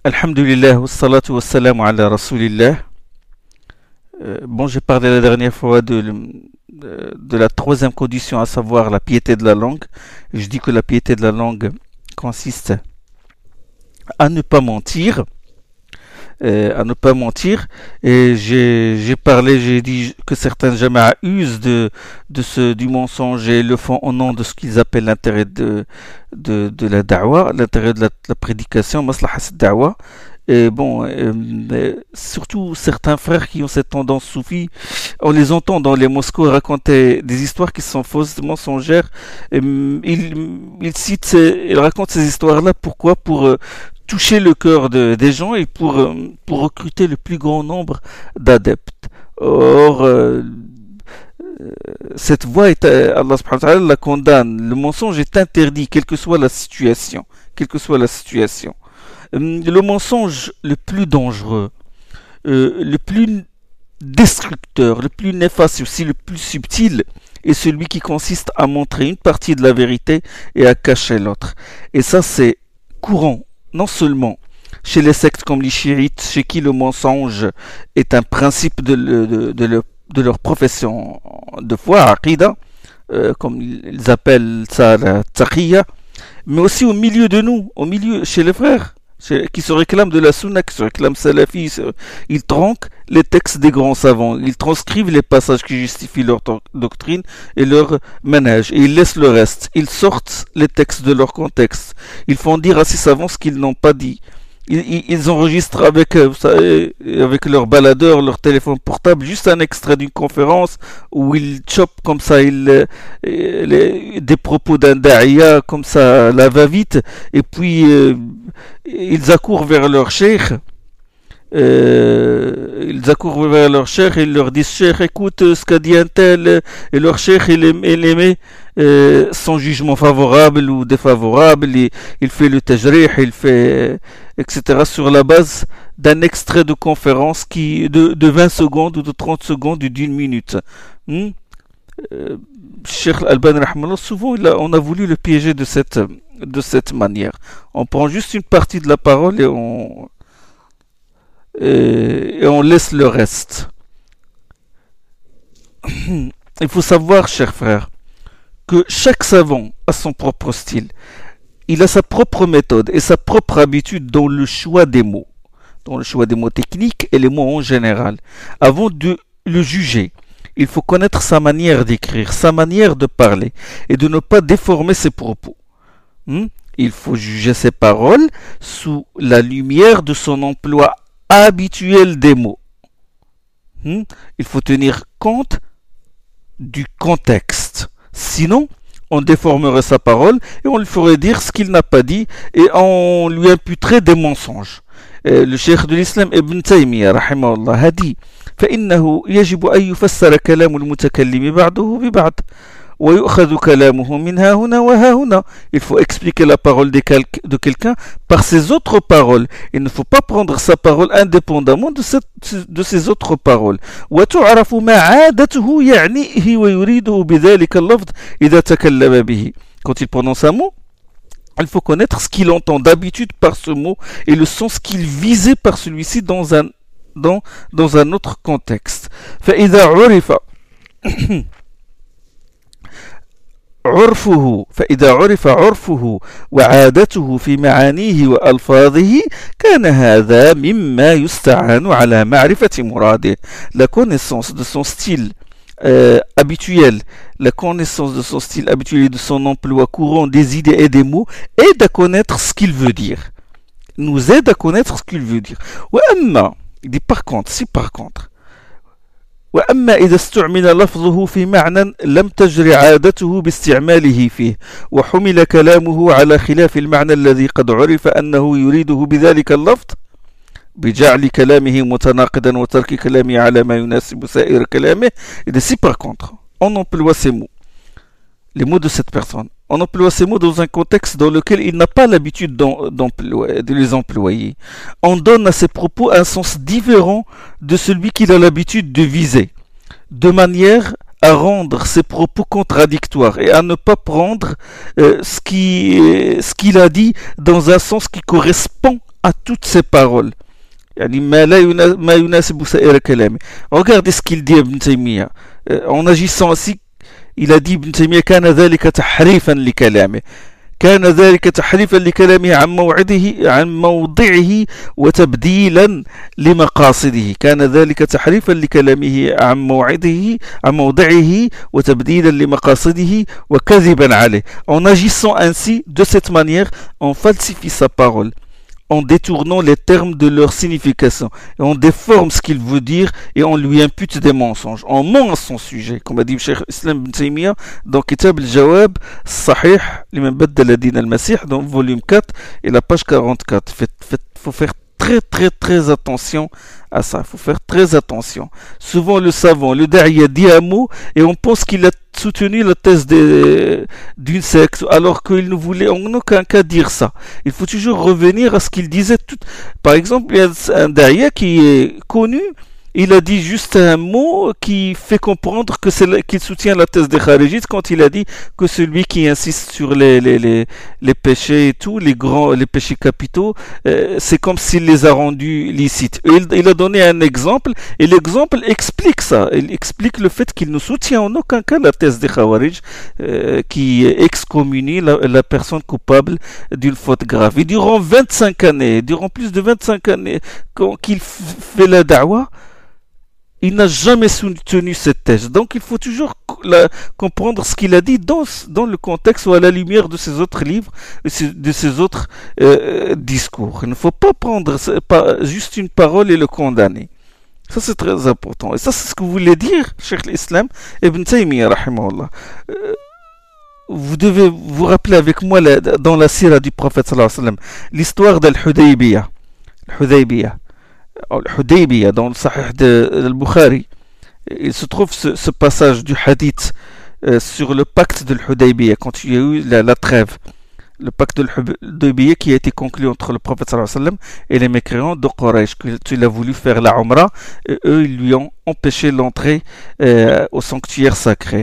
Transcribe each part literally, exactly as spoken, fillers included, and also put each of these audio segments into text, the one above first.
Alhamdulillah, wassalatu wassalamu ala rasulillah. Euh, bon, j'ai parlé la dernière fois de, de, de la troisième condition, à savoir la piété de la langue. Je dis que la piété de la langue consiste à ne pas mentir, euh, à ne pas mentir. Et j'ai, j'ai parlé, j'ai dit que certains jama'a usent de, de ce, du mensonge et le font au nom de ce qu'ils appellent l'intérêt de, de, de la da'wa, l'intérêt de la, de la prédication, maslahat da'wa. Et bon, euh, euh, surtout certains frères qui ont cette tendance soufie, on les entend dans les mosquées raconter des histoires qui sont fausses, mensongères. Et, euh, ils, ils citent, ces, ils racontent ces histoires-là. Pourquoi? Pour euh, toucher le cœur de, des gens et pour euh, pour recruter le plus grand nombre d'adeptes. Or, euh, cette voie est, Allah subhanahu wa ta'ala la condamne. Le mensonge est interdit, quelle que soit la situation, quelle que soit la situation. Le mensonge le plus dangereux, euh, le plus destructeur, le plus néfaste et aussi le plus subtil est celui qui consiste à montrer une partie de la vérité et à cacher l'autre. Et ça, c'est courant, non seulement chez les sectes comme les chiites, chez qui le mensonge est un principe de, de, de, leur, de leur profession de foi, aqida, euh, comme ils appellent ça la taqiyya, mais aussi au milieu de nous, au milieu, chez les frères qui se réclament de la sunna, qui se réclament salafi. Ils tronquent les textes des grands savants, ils transcrivent les passages qui justifient leur doctrine et leur manhaj, et ils laissent le reste. Ils sortent les textes de leur contexte, ils font dire à ces savants ce qu'ils n'ont pas dit. Ils, ils enregistrent avec, vous savez, avec leur baladeur, leur téléphone portable, juste un extrait d'une conférence où ils chopent comme ça ils, les, des propos d'un da'iya, comme ça, la va-vite, et puis euh, ils accourent vers leur cheikh. Euh, ils accourent vers leur cheikh et ils leur disent: cheikh, écoute ce qu'a dit un tel, et leur cheikh il émet euh, son jugement favorable ou défavorable, il, il fait le tajrih, il fait et cetera sur la base d'un extrait de conférence qui de, de vingt secondes ou de trente secondes ou d'une minute. Hmm? Euh, Cheikh Al-Albani rahmallah, souvent il a, on a voulu le piéger de cette, de cette manière. On prend juste une partie de la parole et on Et, et on laisse le reste. Il faut savoir, chers frères, que chaque savant a son propre style. Il a sa propre méthode et sa propre habitude dans le choix des mots, dans le choix des mots techniques et les mots en général. Avant de le juger, il faut connaître sa manière d'écrire, sa manière de parler et de ne pas déformer ses propos. Hmm? Il faut juger ses paroles sous la lumière de son emploi habituel des mots. Hmm? Il faut tenir compte du contexte. Sinon, on déformerait sa parole et on lui ferait dire ce qu'il n'a pas dit et on lui imputerait des mensonges. Et le cheikh de l'islam Ibn Taymiyyah rahimahullah a dit: فإنه يجب أن يفسر كلام المتكلم بعضه ببعض ويؤخذ كلامه من ها هنا وها هنا. Il faut expliquer la parole de quelqu'un par ses autres paroles. Il ne faut pas prendre sa parole indépendamment de, cette, de ses autres paroles. وتعرف ما عادته يعنيه ويريده بذلك اللفظ إذا تكلم به. Quand il prononce un mot, il faut connaître ce qu'il entend d'habitude par ce mot et le sens qu'il visait par celui-ci dans un, dans, dans un autre contexte. فإذا عرف عرفه فإذا عرف عرفه وعادته في معانيه وألفاظه كان هذا مما يستعان على معرفة مراده. La connaissance de son style euh, habituel, la connaissance de son style habituel et de son emploi courant des idées et des mots aide à connaître ce qu'il veut dire. Nous aide à connaître ce qu'il veut dire. وأما, il dit par contre, si par contre, وأما إذا استعمل لفظه في معنى لم تجر عادته باستعماله فيه وحمل كلامه على خلاف المعنى الذي قد عرف أنه يريده بذلك اللفظ بجعل كلامه متناقضا وترك كلامه على ما يناسب سائر كلامه. Et si par contre on emploie ces mots, les mots de cette personne, on emploie ces mots dans un contexte dans lequel il n'a pas l'habitude de les employer, on donne à ses propos un sens différent de celui qu'il a l'habitude de viser, de manière à rendre ses propos contradictoires et à ne pas prendre euh, ce qui, euh, ce qu'il a dit dans un sens qui correspond à toutes ses paroles. يعني ما لا ينا- ما يناسب سائر كلامه. Regardez ce qu'il dit Ibn Taymiyyah. Euh, En agissant ainsi, il a dit Ibn Taymiyyah كان ذلك تحريفا لكلامه. كان ذلك تحريفا لكلامه عن موعده عن موضعه وتبديلا لمقاصده. كان ذلك تحريفا لكلامه عن موعده عن موضعه وتبديلا لمقاصده وكذبا عليه. En agissant ainsi, de cette manière, on falsifie sa parole, en détournant les termes de leur signification, et on déforme ce qu'il veut dire et on lui impute des mensonges. On ment à son sujet, comme a dit Cheikh Islam Ibn Taymiyyah dans Kitab al-Jawab Sahih liman baddala din al-Masih, dans volume quatre et la page quarante-quatre. Faites, faites, faut faire très très très attention à ça, il faut faire très attention. Souvent le savant, le da'iya dit un mot et on pense qu'il a soutenu la thèse des- d'une secte alors qu'il ne voulait en aucun cas dire ça. Il faut toujours revenir à ce qu'il disait. Tout... Par exemple, il y a un da'iya qui est connu, il a dit juste un mot qui fait comprendre que c'est le- qu'il soutient la thèse des Kharijites quand il a dit que celui qui insiste sur les, les, les, les péchés et tout, les grands, les péchés capitaux, euh, c'est comme s'il les a rendus licites. Et il, il a donné un exemple et l'exemple explique ça. Il explique le fait qu'il ne soutient en aucun cas la thèse des Khawarij euh, qui excommunie la, la personne coupable d'une faute grave. Et durant vingt-cinq années, durant plus de vingt-cinq années quand- qu'il f- fait la da'wah, il n'a jamais soutenu cette thèse. Donc il faut toujours co- la- comprendre ce qu'il a dit dans, s- dans le contexte ou à la lumière de ses autres livres, de ses, de ses autres euh, discours. Il ne faut pas prendre ce- pas, juste une parole et le condamner. Ça c'est très important. Et ça c'est ce que voulait dire Cheikh l'Islam Ibn Taymiyyah rahimahullah. Euh, Vous devez vous rappeler avec moi la- dans la sira du prophète sallallahu alayhi wa sallam, l'histoire d'Al-Hudaybiyah. Al-Hudaybiyah. Al-Hudaybiyah, dans le Sahih de Al-Bukhari, il se trouve ce, ce passage du hadith euh, sur le pacte de l'Hudaybiyah, quand il y a eu la, la trêve. Le pacte de l'Hudaybiyah qui a été conclu entre le prophète sallallahu alayhi wa sallam et les mécréants de Quraysh, qu'il a voulu faire la Umrah, et eux, ils lui ont empêché l'entrée euh, au sanctuaire sacré.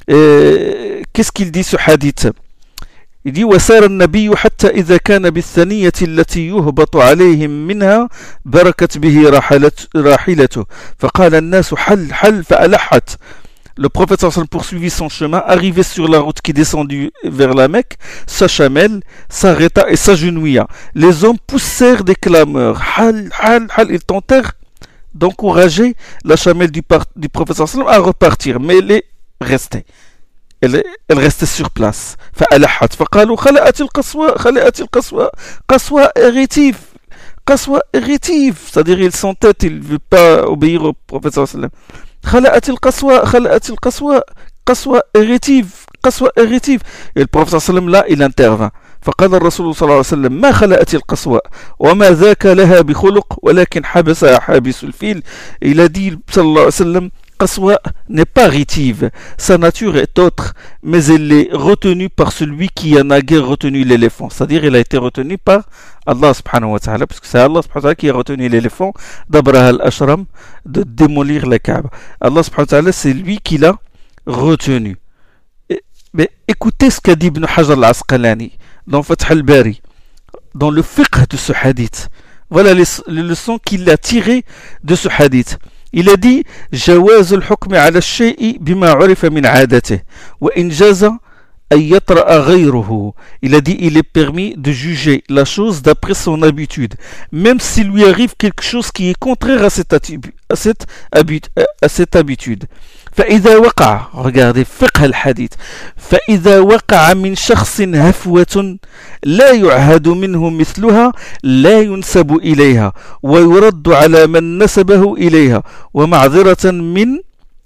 Et qu'est-ce qu'il dit ce hadith? Il dit وسار النبي حتى إذا كان بالثنية التي يهبط عليهم منها بركت به راحلت- راحلته فقال الناس حل حل فألحت. Le prophète sallallahu alayhi wa sallam poursuivit son chemin, arrivé sur la route qui descendit vers la Mecque, sa chamelle s'arrêta et s'agenouilla. Les hommes poussèrent des clameurs. Hal, hal, hal. Ils tentèrent d'encourager la chamelle du, par- du prophète sallallahu alayhi wa sallam à repartir, mais elle est restée. Elle, elle restait sur place. فألحت فقالوا خلأت القصوى خلأت القصوى قصوى irritive قصوى irritive, c'est-à-dire il s'entête, il ne veut pas obéir au prophète sallallahu alayhi wa sallam. خلأت القصوى خلأت القصوى قصوى irritive قصوى irritive. Et le prophète sallallahu alayhi wa sallam là il intervint. فقال الرسول صلى الله عليه وسلم ما خلأت القصوى وما ذاك لها بخلق ولكن حبسها حابس الفيل. Il a dit صلى الله عليه وسلم Qaswa n'est pas rétive, sa nature est autre, mais elle est retenue par celui qui en a guère retenu l'éléphant. C'est-à-dire, elle a été retenue par Allah subhanahu wa ta'ala, parce que c'est Allah subhanahu wa ta'ala qui a retenu l'éléphant d'Abraha al-Ashram de démolir la Kaaba. Allah subhanahu wa ta'ala, c'est lui qui l'a retenu. Et, mais écoutez ce qu'a dit Ibn Hajar al-Asqalani dans Fath al-Bari, dans le fiqh de ce hadith. Voilà les, les leçons qu'il a tirées de ce hadith. Il a dit جواز الحكم على الشيء بما عرف من عادته وإن جاز أن يطرأ غيره. Il a dit il est permis de juger la chose d'après son habitude, même s'il lui arrive quelque chose qui est contraire à cette, à cette, à cette habitude. فإذا وقع, regardez فقه الحديث, فإذا وقع من شخص هفوة لا يعهد منه مثلها لا ينسب إليها ويرد على من نسبه إليها ومعذرة من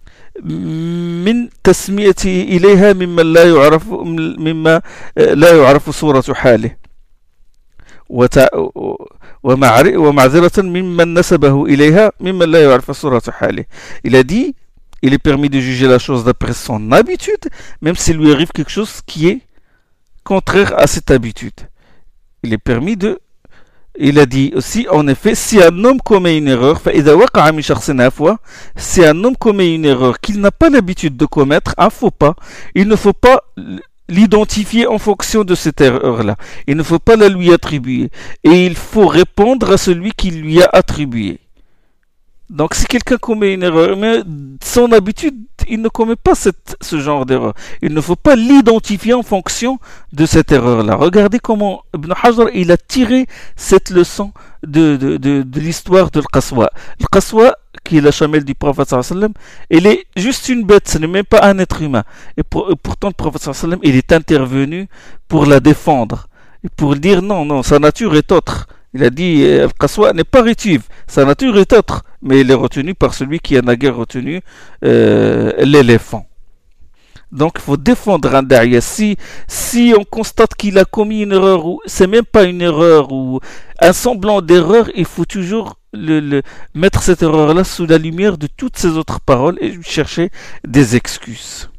من تسميته إليها ممن لا يعرف مما لا يعرف صورة حاله ومعذرة ممن نسبه إليها ممن لا يعرف صورة حاله. Il a dit il est permis de juger la chose d'après son habitude, même s'il lui arrive quelque chose qui est contraire à cette habitude. Il est permis de... Il a dit aussi, en effet, si un homme commet une erreur, si un homme commet une erreur qu'il n'a pas l'habitude de commettre, un faux pas, il ne faut pas l'identifier en fonction de cette erreur-là. Il ne faut pas la lui attribuer. Et il faut répondre à celui qui lui a attribué. Donc si quelqu'un commet une erreur, mais son habitude, il ne commet pas cette, ce genre d'erreur. Il ne faut pas l'identifier en fonction de cette erreur-là. Regardez comment Ibn Hajar il a tiré cette leçon de, de, de, de l'histoire de l'Qaswa. L'Qaswa, qui est la chamelle du prophète sallallahu alayhi wa sallam, elle est juste une bête, ce n'est même pas un être humain. Et, pour, et pourtant le prophète sallallahu alayhi wa sallam, il est intervenu pour la défendre. Et pour dire non, non, sa nature est autre. Il a dit, Al-Qaswa n'est pas rétive, sa nature est autre, mais il est retenu par celui qui a naguère retenu euh, l'éléphant. Donc il faut défendre un da'iya. Si, si on constate qu'il a commis une erreur, ou c'est même pas une erreur, ou un semblant d'erreur, il faut toujours le, le, mettre cette erreur-là sous la lumière de toutes ces autres paroles et chercher des excuses.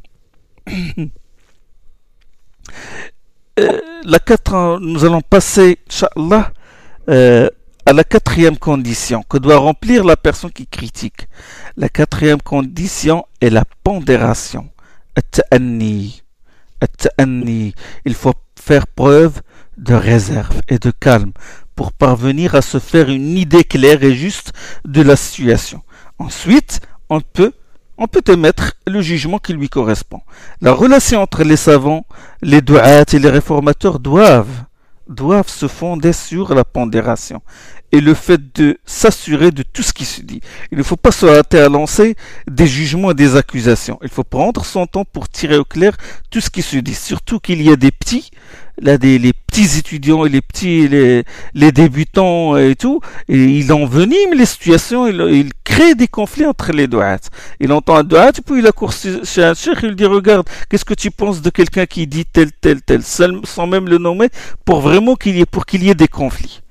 euh, la quatre, nous allons passer, Inch'Allah, Euh, à la quatrième condition que doit remplir la personne qui critique. La quatrième condition est la pondération. At-ta'anni. At-ta'anni. Il faut faire preuve de réserve et de calme pour parvenir à se faire une idée claire et juste de la situation. Ensuite, on peut, on peut émettre le jugement qui lui correspond. La relation entre les savants, les du'at et les réformateurs doivent doivent se fonder sur la pondération et le fait de s'assurer de tout ce qui se dit. Il ne faut pas se hâter à lancer des jugements et des accusations. Il faut prendre son temps pour tirer au clair tout ce qui se dit. Surtout qu'il y a des petits, là, des, les petits étudiants et les petits, les, les débutants et tout, et il envenime les situations, il, il crée des conflits entre les du'at. Il entend un du'at, et puis il accourt chez un cheikh, il lui dit, regarde, qu'est-ce que tu penses de quelqu'un qui dit tel, tel, tel, sans même le nommer, pour vraiment qu'il y ait, pour qu'il y ait des conflits.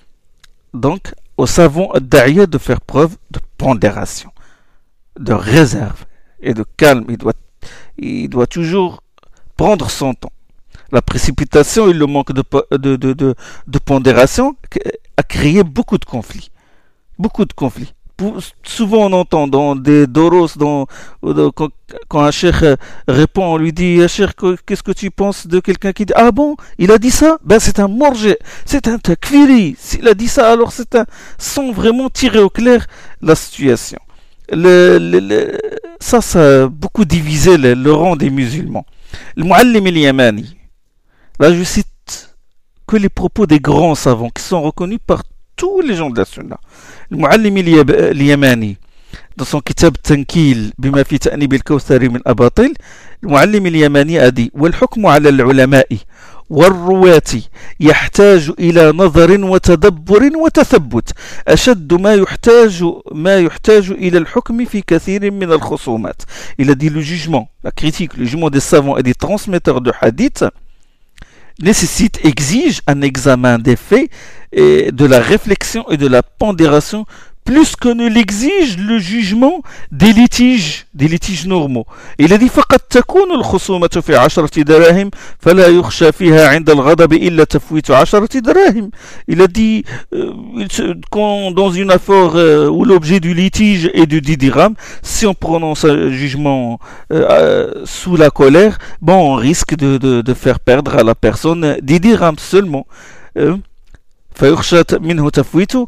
Donc, au savant da'iya de faire preuve de pondération, de réserve et de calme. Il doit, il doit toujours prendre son temps. La précipitation et le manque de, de, de, de, de pondération a créé beaucoup de conflits. Beaucoup de conflits. Pour, souvent on entend dans des doros, dans, dans, quand, quand un cheikh répond, on lui dit, cheikh, qu'est-ce que tu penses de quelqu'un qui dit, ah bon, il a dit ça? Ben c'est un morje, c'est un takfiri. S'il a dit ça, alors c'est un, sans vraiment tirer au clair la situation. Le, le, le, ça, ça a beaucoup divisé le, le rang des musulmans. Le Muallim al-Yamani, là je cite que les propos des grands savants qui sont reconnus par tous les gens de la Sunna. Le Muallim al-Yamani, dans son kitab Tankil, bima fi ta'nib al-Kawthari min abatil, le Muallim al-Yamani a dit والحكم على العلماء والرواة يحتاج إلى نظر وتدبر وتثبت أشد ما يحتاج ما يحتاج إلى الحكم في كثير من الخصومات. Il a dit le jugement, la critique, le jugement des savants et des transmetteurs de hadith nécessite, exige un examen des faits et de la réflexion et de la pondération plus que ne l'exige le jugement des litiges, des litiges normaux. Il a dit فقد تكون الخصومة في عشرة دراهم فلا يخشى فيها عند الغضب إلا تفويت عشرة دراهم. Il a dit euh, quand dans une affaire euh, où l'objet du litige est de dix dirhams, si on prononce un jugement euh, euh, sous la colère, bon, on risque de, de, de faire perdre à la personne dix dirhams seulement. Euh, فيخشى منه تفويته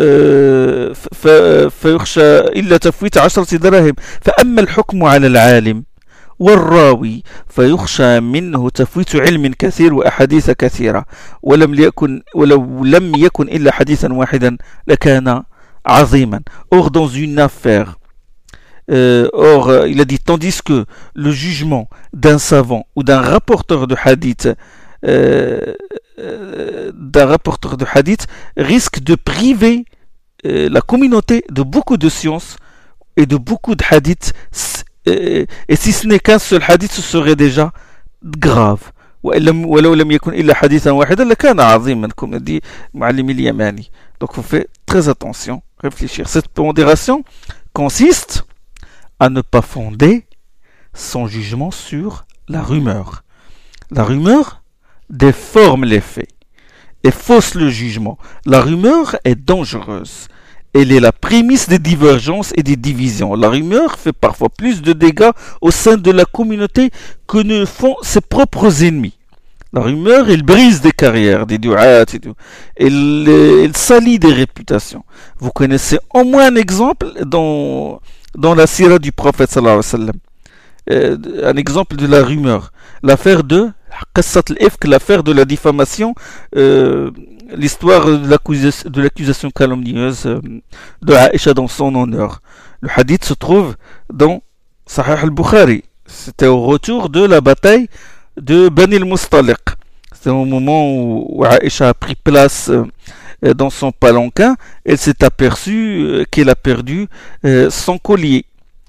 فيخشى إلا تفويت عشرة دراهم فأما الحكم على العالم والراوي فيخشى منه تفويت علم كثير وأحاديث كثيرة ولم يكن ولو لم يكن إلا حديثا واحدا لكان عظيما. Or dans une affaire Euh, or, euh, il a dit, tandis que le jugement d'un savant ou d'un rapporteur de hadith euh, euh, d'un rapporteur de hadith risque de priver euh, la communauté de beaucoup de sciences et de beaucoup de hadiths, euh, et si ce n'est qu'un seul hadith, ce serait déjà grave. ولو لم يكن إلا حديثا واحدا لكان عظيما, comme dit Muallim al-Yamani. Donc, il faut faire très attention, réfléchir. Cette pondération consiste à ne pas fonder son jugement sur la rumeur. La rumeur déforme les faits et fausse le jugement. La rumeur est dangereuse. Elle est la prémisse des divergences et des divisions. La rumeur fait parfois plus de dégâts au sein de la communauté que ne font ses propres ennemis. La rumeur, elle brise des carrières, des du'at et tout. Elle, elle salit des réputations. Vous connaissez au moins un exemple dans, dans la sira du prophète sallallahu alayhi wa sallam. Euh, un exemple de la rumeur. L'affaire de Qassat al-Ifk, l'affaire de la diffamation, euh, l'histoire de l'accusation, de l'accusation calomnieuse euh, de Aïcha dans son honneur. Le hadith se trouve dans Sahih al-Bukhari. C'était au retour de la bataille de Bani al-Mustaliq. C'était au moment où, où Aïcha a pris place euh, dans son palanquin. Elle s'est aperçue euh, qu'elle a perdu euh, son collier.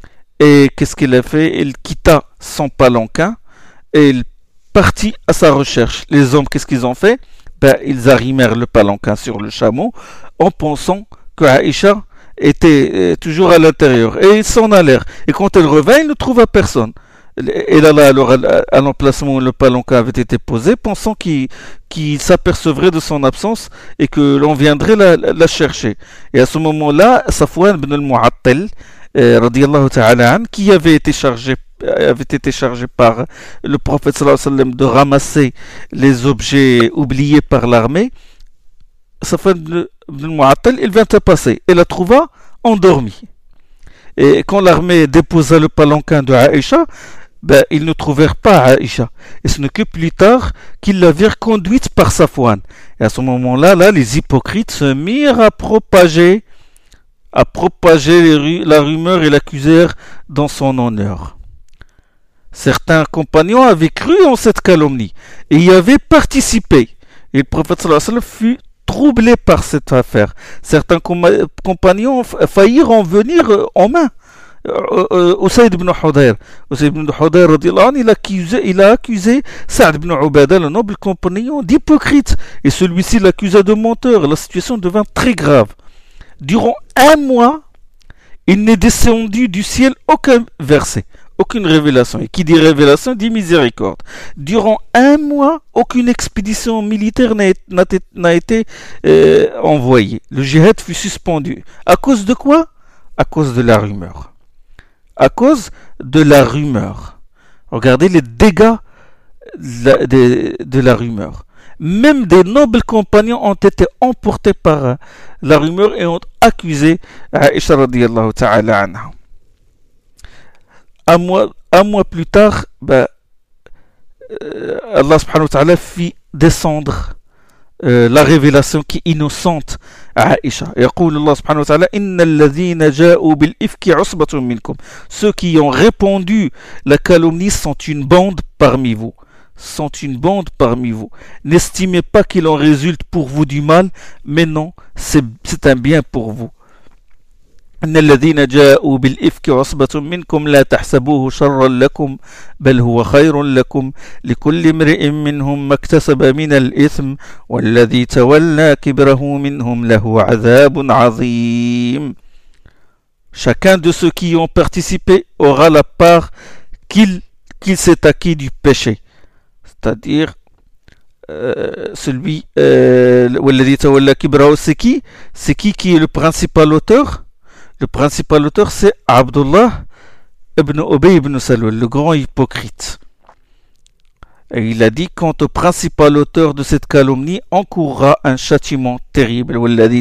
Et qu'est-ce qu'elle a fait? Elle quitta son palanquin et elle partit à sa recherche. Les hommes, qu'est-ce qu'ils ont fait? Ben, ils arrimèrent le palanquin sur le chameau en pensant que Aïcha était euh, toujours à l'intérieur. Et ils s'en allèrent. Et quand elle revint, ils ne trouva personne. Elle alla alors à l'emplacement où le palanquin avait été posé, pensant qu'il, qu'il s'apercevrait de son absence et que l'on viendrait la, la chercher. Et à ce moment-là, Safwan ibn al-Mu'attal, euh, radiyallahu ta'ala an, qui avait été chargé avait été chargé par le prophète sallallahu alayhi wa sallam de ramasser les objets oubliés par l'armée, Safwan ibn al-Mu'attal, il vint à passer et la trouva endormie. Et quand l'armée déposa le palanquin de Aïcha, ben, ils ne trouvèrent pas Aïcha. Et ce n'est que plus tard qu'ils la virent conduite par Safwan. Et à ce moment-là, là, les hypocrites se mirent à propager, à propager la rumeur et l'accusèrent dans son honneur. Certains compagnons avaient cru en cette calomnie et y avaient participé. Et le prophète sallallahu alayhi wa sallam fut troublé par cette affaire. Certains com- compagnons faillirent en venir en main. Usayd ibn Hudayr, Usayd ibn Hudayr, il a accusé, il a accusé Sa'd ibn Ubadah, le noble compagnon, d'hypocrite. Et celui-ci l'accusa de menteur. La situation devint très grave. Durant un mois, il n'est descendu du ciel aucun verset, aucune révélation. Et qui dit révélation dit miséricorde. Durant un mois, aucune expédition militaire n'a, n'a, n'a été euh, envoyée. Le djihad fut suspendu. À cause de quoi? À cause de la rumeur. À cause de la rumeur. Regardez les dégâts de, de, de la rumeur. Même des nobles compagnons ont été emportés par la rumeur et ont accusé Aïcha radiyallahu ta'ala anha. Un mois, un mois plus tard, ben, euh, Allah subhanahu wa ta'ala fit descendre euh, la révélation qui est innocente à Aïcha. يقول Allah subhanahu wa ta'ala إن الذين جاءوا بالإفك عصبة منكم. Ceux qui ont répandu la calomnie sont une bande parmi vous. sont une bande parmi vous. N'estimez pas qu'il en résulte pour vous du mal, mais non, c'est, c'est un bien pour vous. إن الذين جاءوا بالإفك عصبة منكم لا تحسبوه شرا لكم بل هو خير لكم لكل امرئ منهم ما اكتسب من الإثم والذي تولى كبره منهم له عذاب عظيم. Chacun de ceux qui ont participé aura la part qu'il, qu'il s'est acquis du péché. C'est-à-dire euh, celui euh, c'est qui c'est qui qui est le principal auteur? Le principal auteur, c'est Abdullah ibn Ubay ibn Salul, le grand hypocrite. Et il a dit, quant au principal auteur de cette calomnie, encourra un châtiment terrible. Et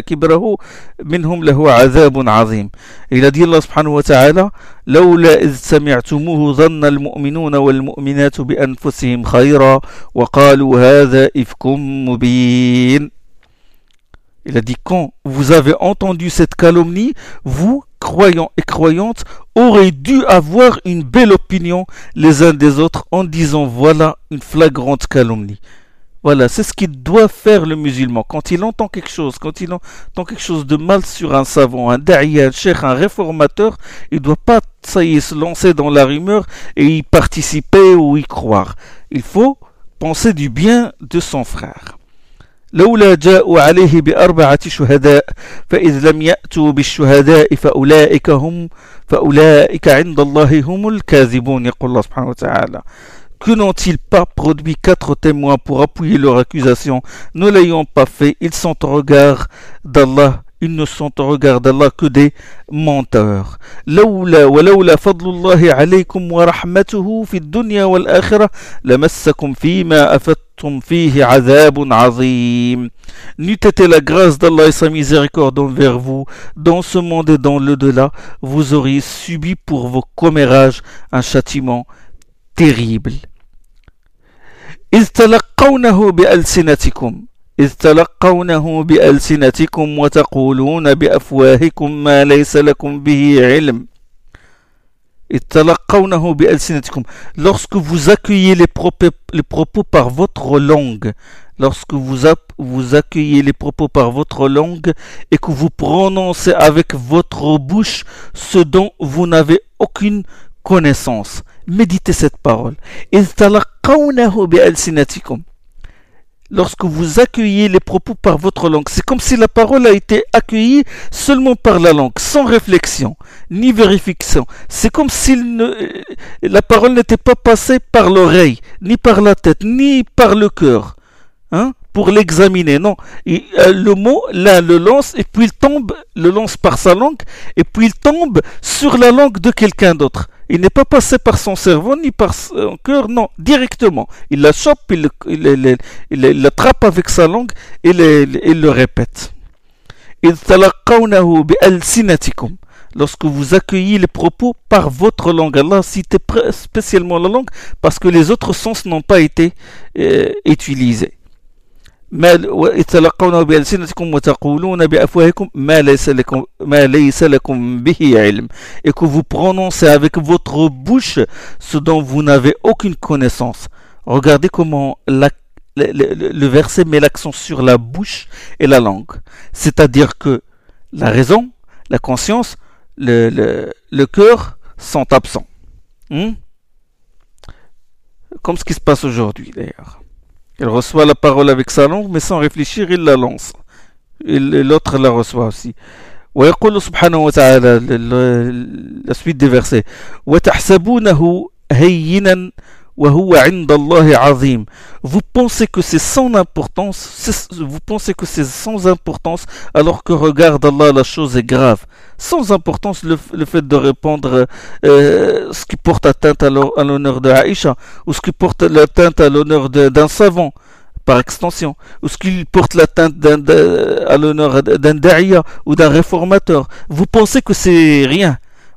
il a dit, Allah subhanahu wa ta'ala, لولا إذ سمعتموه ظن المؤمنون والمؤمنات بأنفسهم خيرا وقالوا هذا إفك مبين. Il a dit, quand vous avez entendu cette calomnie, vous, croyants et croyantes, aurez dû avoir une belle opinion les uns des autres en disant, voilà une flagrante calomnie. Voilà, c'est ce qu'il doit faire le musulman. Quand il entend quelque chose, quand il entend quelque chose de mal sur un savant, un da'iya, un cheikh, un réformateur, il ne doit pas, ça y est, se lancer dans la rumeur et y participer ou y croire. Il faut penser du bien de son frère. لولا جاءوا عليه بأربعة شهداء فإذ لم يأتوا بالشهداء فأولئك هم فأولئك عند الله هم الكاذبون يقول الله سبحانه وتعالى. Que n'ont-ils pas produit quatre témoins pour appuyer leur accusation? Ne l'ayant pas fait, ils sont au regard d'Allah ils ne sont au regard d'Allah que des menteurs. لولا ولولا فضل الله عليكم ورحمته في الدنيا والآخرة لمسكم فيما أفدتم فيه عذاب عظيم. N'eût été la grâce d'Allah et sa miséricorde envers vous dans ce monde et dans l'au-delà, vous auriez subi pour vos commérages un châtiment terrible. إذ تلقونه بألسنتكم إذ تلقونه بألسنتكم وتقولون بأفواهكم ما ليس لكم به علم. إذ تلقونه بألسنتكم. Lorsque vous accueillez les propos, les propos par votre langue, lorsque vous, vous accueillez les propos par votre langue et que vous prononcez avec votre bouche ce dont vous n'avez aucune connaissance. Méditez cette parole. إذ تلقونه بألسنتكم. Lorsque vous accueillez les propos par votre langue, c'est comme si la parole a été accueillie seulement par la langue, sans réflexion, ni vérification. C'est comme si ne, la parole n'était pas passée par l'oreille, ni par la tête, ni par le cœur, hein, pour l'examiner. Non, et, euh, le mot, là, le lance, et puis il tombe, le lance par sa langue, et puis il tombe sur la langue de quelqu'un d'autre. Il n'est pas passé par son cerveau ni par son cœur, non, directement. Il la chope, il, il, il, il, il l'attrape avec sa langue et il, il le répète. Lorsque vous accueillez les propos par votre langue, Allah cite spécialement la langue parce que les autres sens n'ont pas été euh, utilisés. ما يتلقونه بألسنتكم وتقولون بأفواهكم ما ليس لكم ما ليس لكم به علم, et que vous prononcez avec votre bouche ce dont vous n'avez aucune connaissance. Regardez comment la, le, le, le verset met l'accent sur la bouche et la langue, c'est-à-dire que la raison, la conscience, le, le, le cœur sont absents, hmm? Comme ce qui se passe aujourd'hui d'ailleurs. Il reçoit la parole avec sa langue, mais sans réfléchir, il la lance. Et l'autre la reçoit aussi. ويقول سبحانه وتعالى, la suite des versets, وتحسبونه هينا وهو عند الله عظيم. Vous pensez que c'est sans importance, vous pensez que c'est sans importance, alors que regarde Allah, la chose est grave. Sans importance le, le fait de répondre euh, ce qui porte atteinte à l'honneur de Aïcha, ou ce qui porte l'atteinte à l'honneur d'un savant, par extension, ou ce qui porte l'atteinte à l'honneur d'un da'iya ou d'un réformateur. Vous pensez que c'est rien.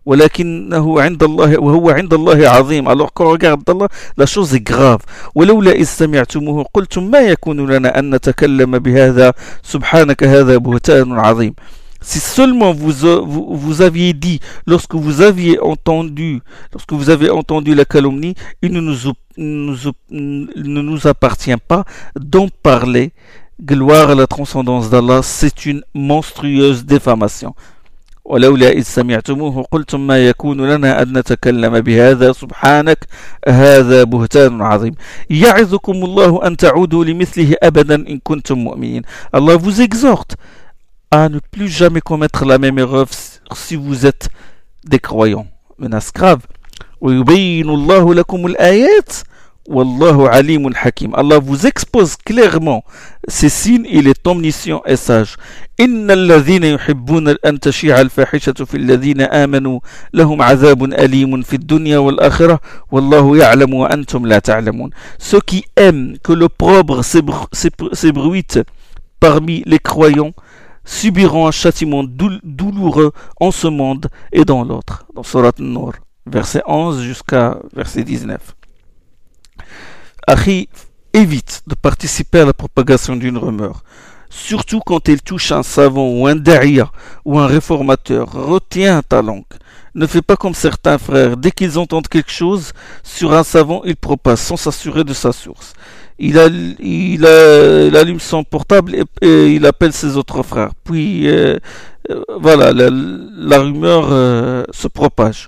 ولكنه عند الله وهو عند الله عظيم, alors qu'on regarde Allah, la chose est grave. ولولا إذ سمعتموه قلتم ما يكون لنا أن نتكلم بهذا سبحانك هذا بهتان عظيم. Si seulement vous, vous, vous aviez dit, lorsque vous aviez entendu, lorsque vous avez entendu la calomnie, il ne nous, nous, ne nous appartient pas d'en parler. Gloire à la transcendance d'Allah, c'est une monstrueuse diffamation. ولولا إذ سمعتموه قلتم ما يكون لنا أن نتكلم بهذا سبحانك هذا بهتان عظيم يعظكم الله أن تعودوا لمثله أبدا إن كنتم مؤمنين. Allah vous exhorte à ne plus jamais commettre la même erreur si vous êtes des croyants. Menace grave. ويبين الله لكم الآيات والله عليم حكيم. Allah vous expose clairement ces signes, il est omniscient et sage. إن الذين يحبون أن تشيع الفاحشة في الذين آمنوا لهم عذاب أليم في الدنيا والآخرة والله يعلم وأنتم لا تعلمون. Ceux qui aiment que l'opprobre s'ébruite parmi les croyants subiront un châtiment douloureux en ce monde et dans l'autre. Dans Surat An-Nur, verset onze jusqu'à verset dix-neuf. Akhi, évite de participer à la propagation d'une rumeur, surtout quand elle touche un savant ou un da'iya ou un réformateur. Retiens ta langue. Ne fais pas comme certains frères, dès qu'ils entendent quelque chose sur un savant, ils propagent sans s'assurer de sa source. Il, a, il, a, il allume son portable et, et il appelle ses autres frères. Puis euh, voilà, la, la rumeur euh, se propage.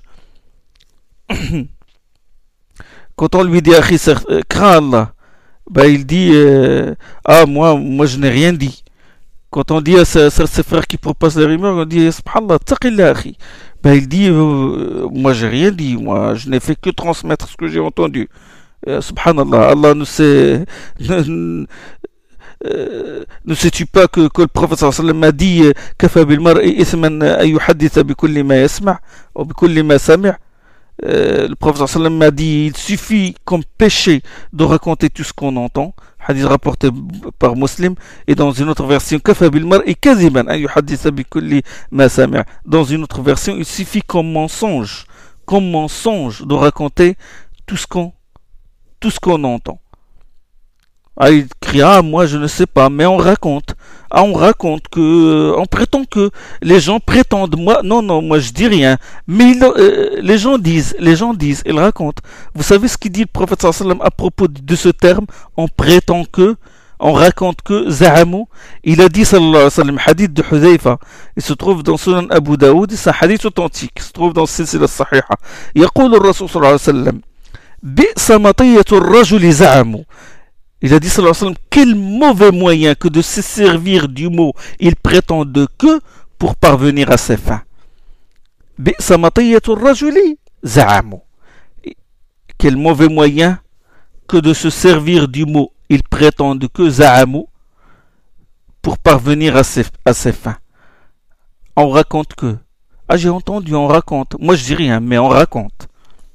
Quand on lui dit Akhi, crains Allah, ben il dit euh, ah moi moi je n'ai rien dit. Quand on dit à ses, ses frères qui propagent les rumeurs, on dit subhanallah taqillah Akhi, ben il dit euh, moi j'ai rien dit, moi je n'ai fait que transmettre ce que j'ai entendu. Euh, subhanallah, Allah ne sait ne, euh, ne sais-tu pas que, que le prophète sallallahu alayhi wa sallam a dit Kafa bil mar'i ithman an yuhadditha bi kulli ma yasma' ou bi kulli ma sami'. Le prophète sallallahu alayhi wa sallam m'a dit il suffit comme péché de raconter tout ce qu'on entend. Hadith rapporté par Muslim. Et dans une autre version Kafa bil mar'i kadhiban an yuhadditha bi kulli ma sami'. Dans une autre version il suffit comme mensonge comme mensonge de raconter tout ce qu'on tout ce qu'on entend. Ah, il crie, ah, moi je ne sais pas, mais on raconte. Ah, on raconte que, on prétend que, les gens prétendent, moi, non, non, moi je dis rien. Mais il, euh, les gens disent, les gens disent, ils racontent. Vous savez ce qu'il dit le prophète sallallahu alayhi wa sallam à propos de ce terme, on prétend que, on raconte que, za'amu, il a dit sallallahu alayhi wa sallam, hadith de Hudhayfa, il se trouve dans Sunan Abu Daoud, c'est un hadith authentique, il se trouve dans Silsila Sahiha. يقول الرسول صلى الله عليه وسلم بئس مطية الرجل زعموا. Il a dit sallallahu alayhi wa sallam, quel mauvais moyen que de se servir du mot il prétend de que pour parvenir à ses fins. بئس مطية الرجل زعموا. Quel mauvais moyen que de se servir du mot il prétend de que زعموا pour parvenir à ses, à ses fins. On raconte que. Ah, j'ai entendu, on raconte. Moi je dis rien, mais on raconte.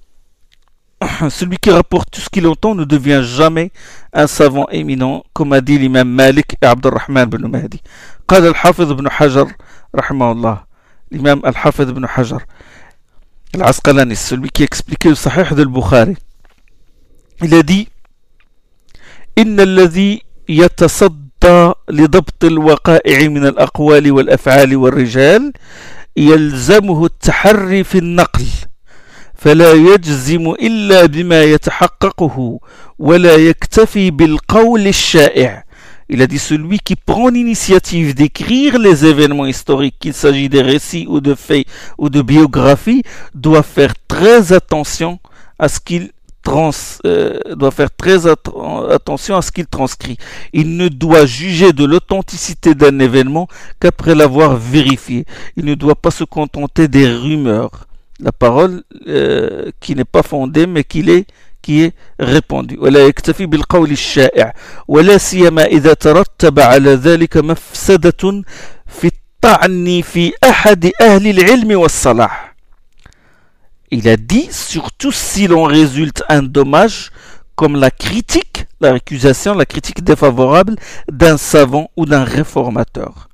Celui qui rapporte tout ce qu'il entend ne devient jamais un savant éminent, comme a dit l'imam Malik et Abdurrahman ibn Mahdi. قال الحافظ ابن حجر رحمه الله, l'imam al-Hafid ibn Hajar al-Asqalani, celui qui expliquait le Sahih de Bukhari, il a dit إن الذي يتصدى لضبط الوقائع من الأقوال والأفعال والرجال يلزمه التحري في النقل فلا يجزم إلا بما يتحققه ولا يكتفي بالقول الشائع. Il a dit celui qui prend l'initiative d'écrire les événements historiques, qu'il s'agit des récits ou de faits ou de biographies, doit faire très attention à ce qu'il trans, euh, doit faire très at- attention à ce qu'il transcrit. Il ne doit juger de l'authenticité d'un événement qu'après l'avoir vérifié. Il ne doit pas se contenter des rumeurs. La parole euh, qui n'est pas fondée mais qui est, qui est répandue. ولا يكتفي بالقول الشائع ولا سيما إذا ترتب على ذلك مفسدة في الطعن في أحد أهل العلم والصلاح. Il a dit surtout si l'on résulte un dommage comme la critique, la récusation, la critique défavorable d'un savant ou d'un réformateur.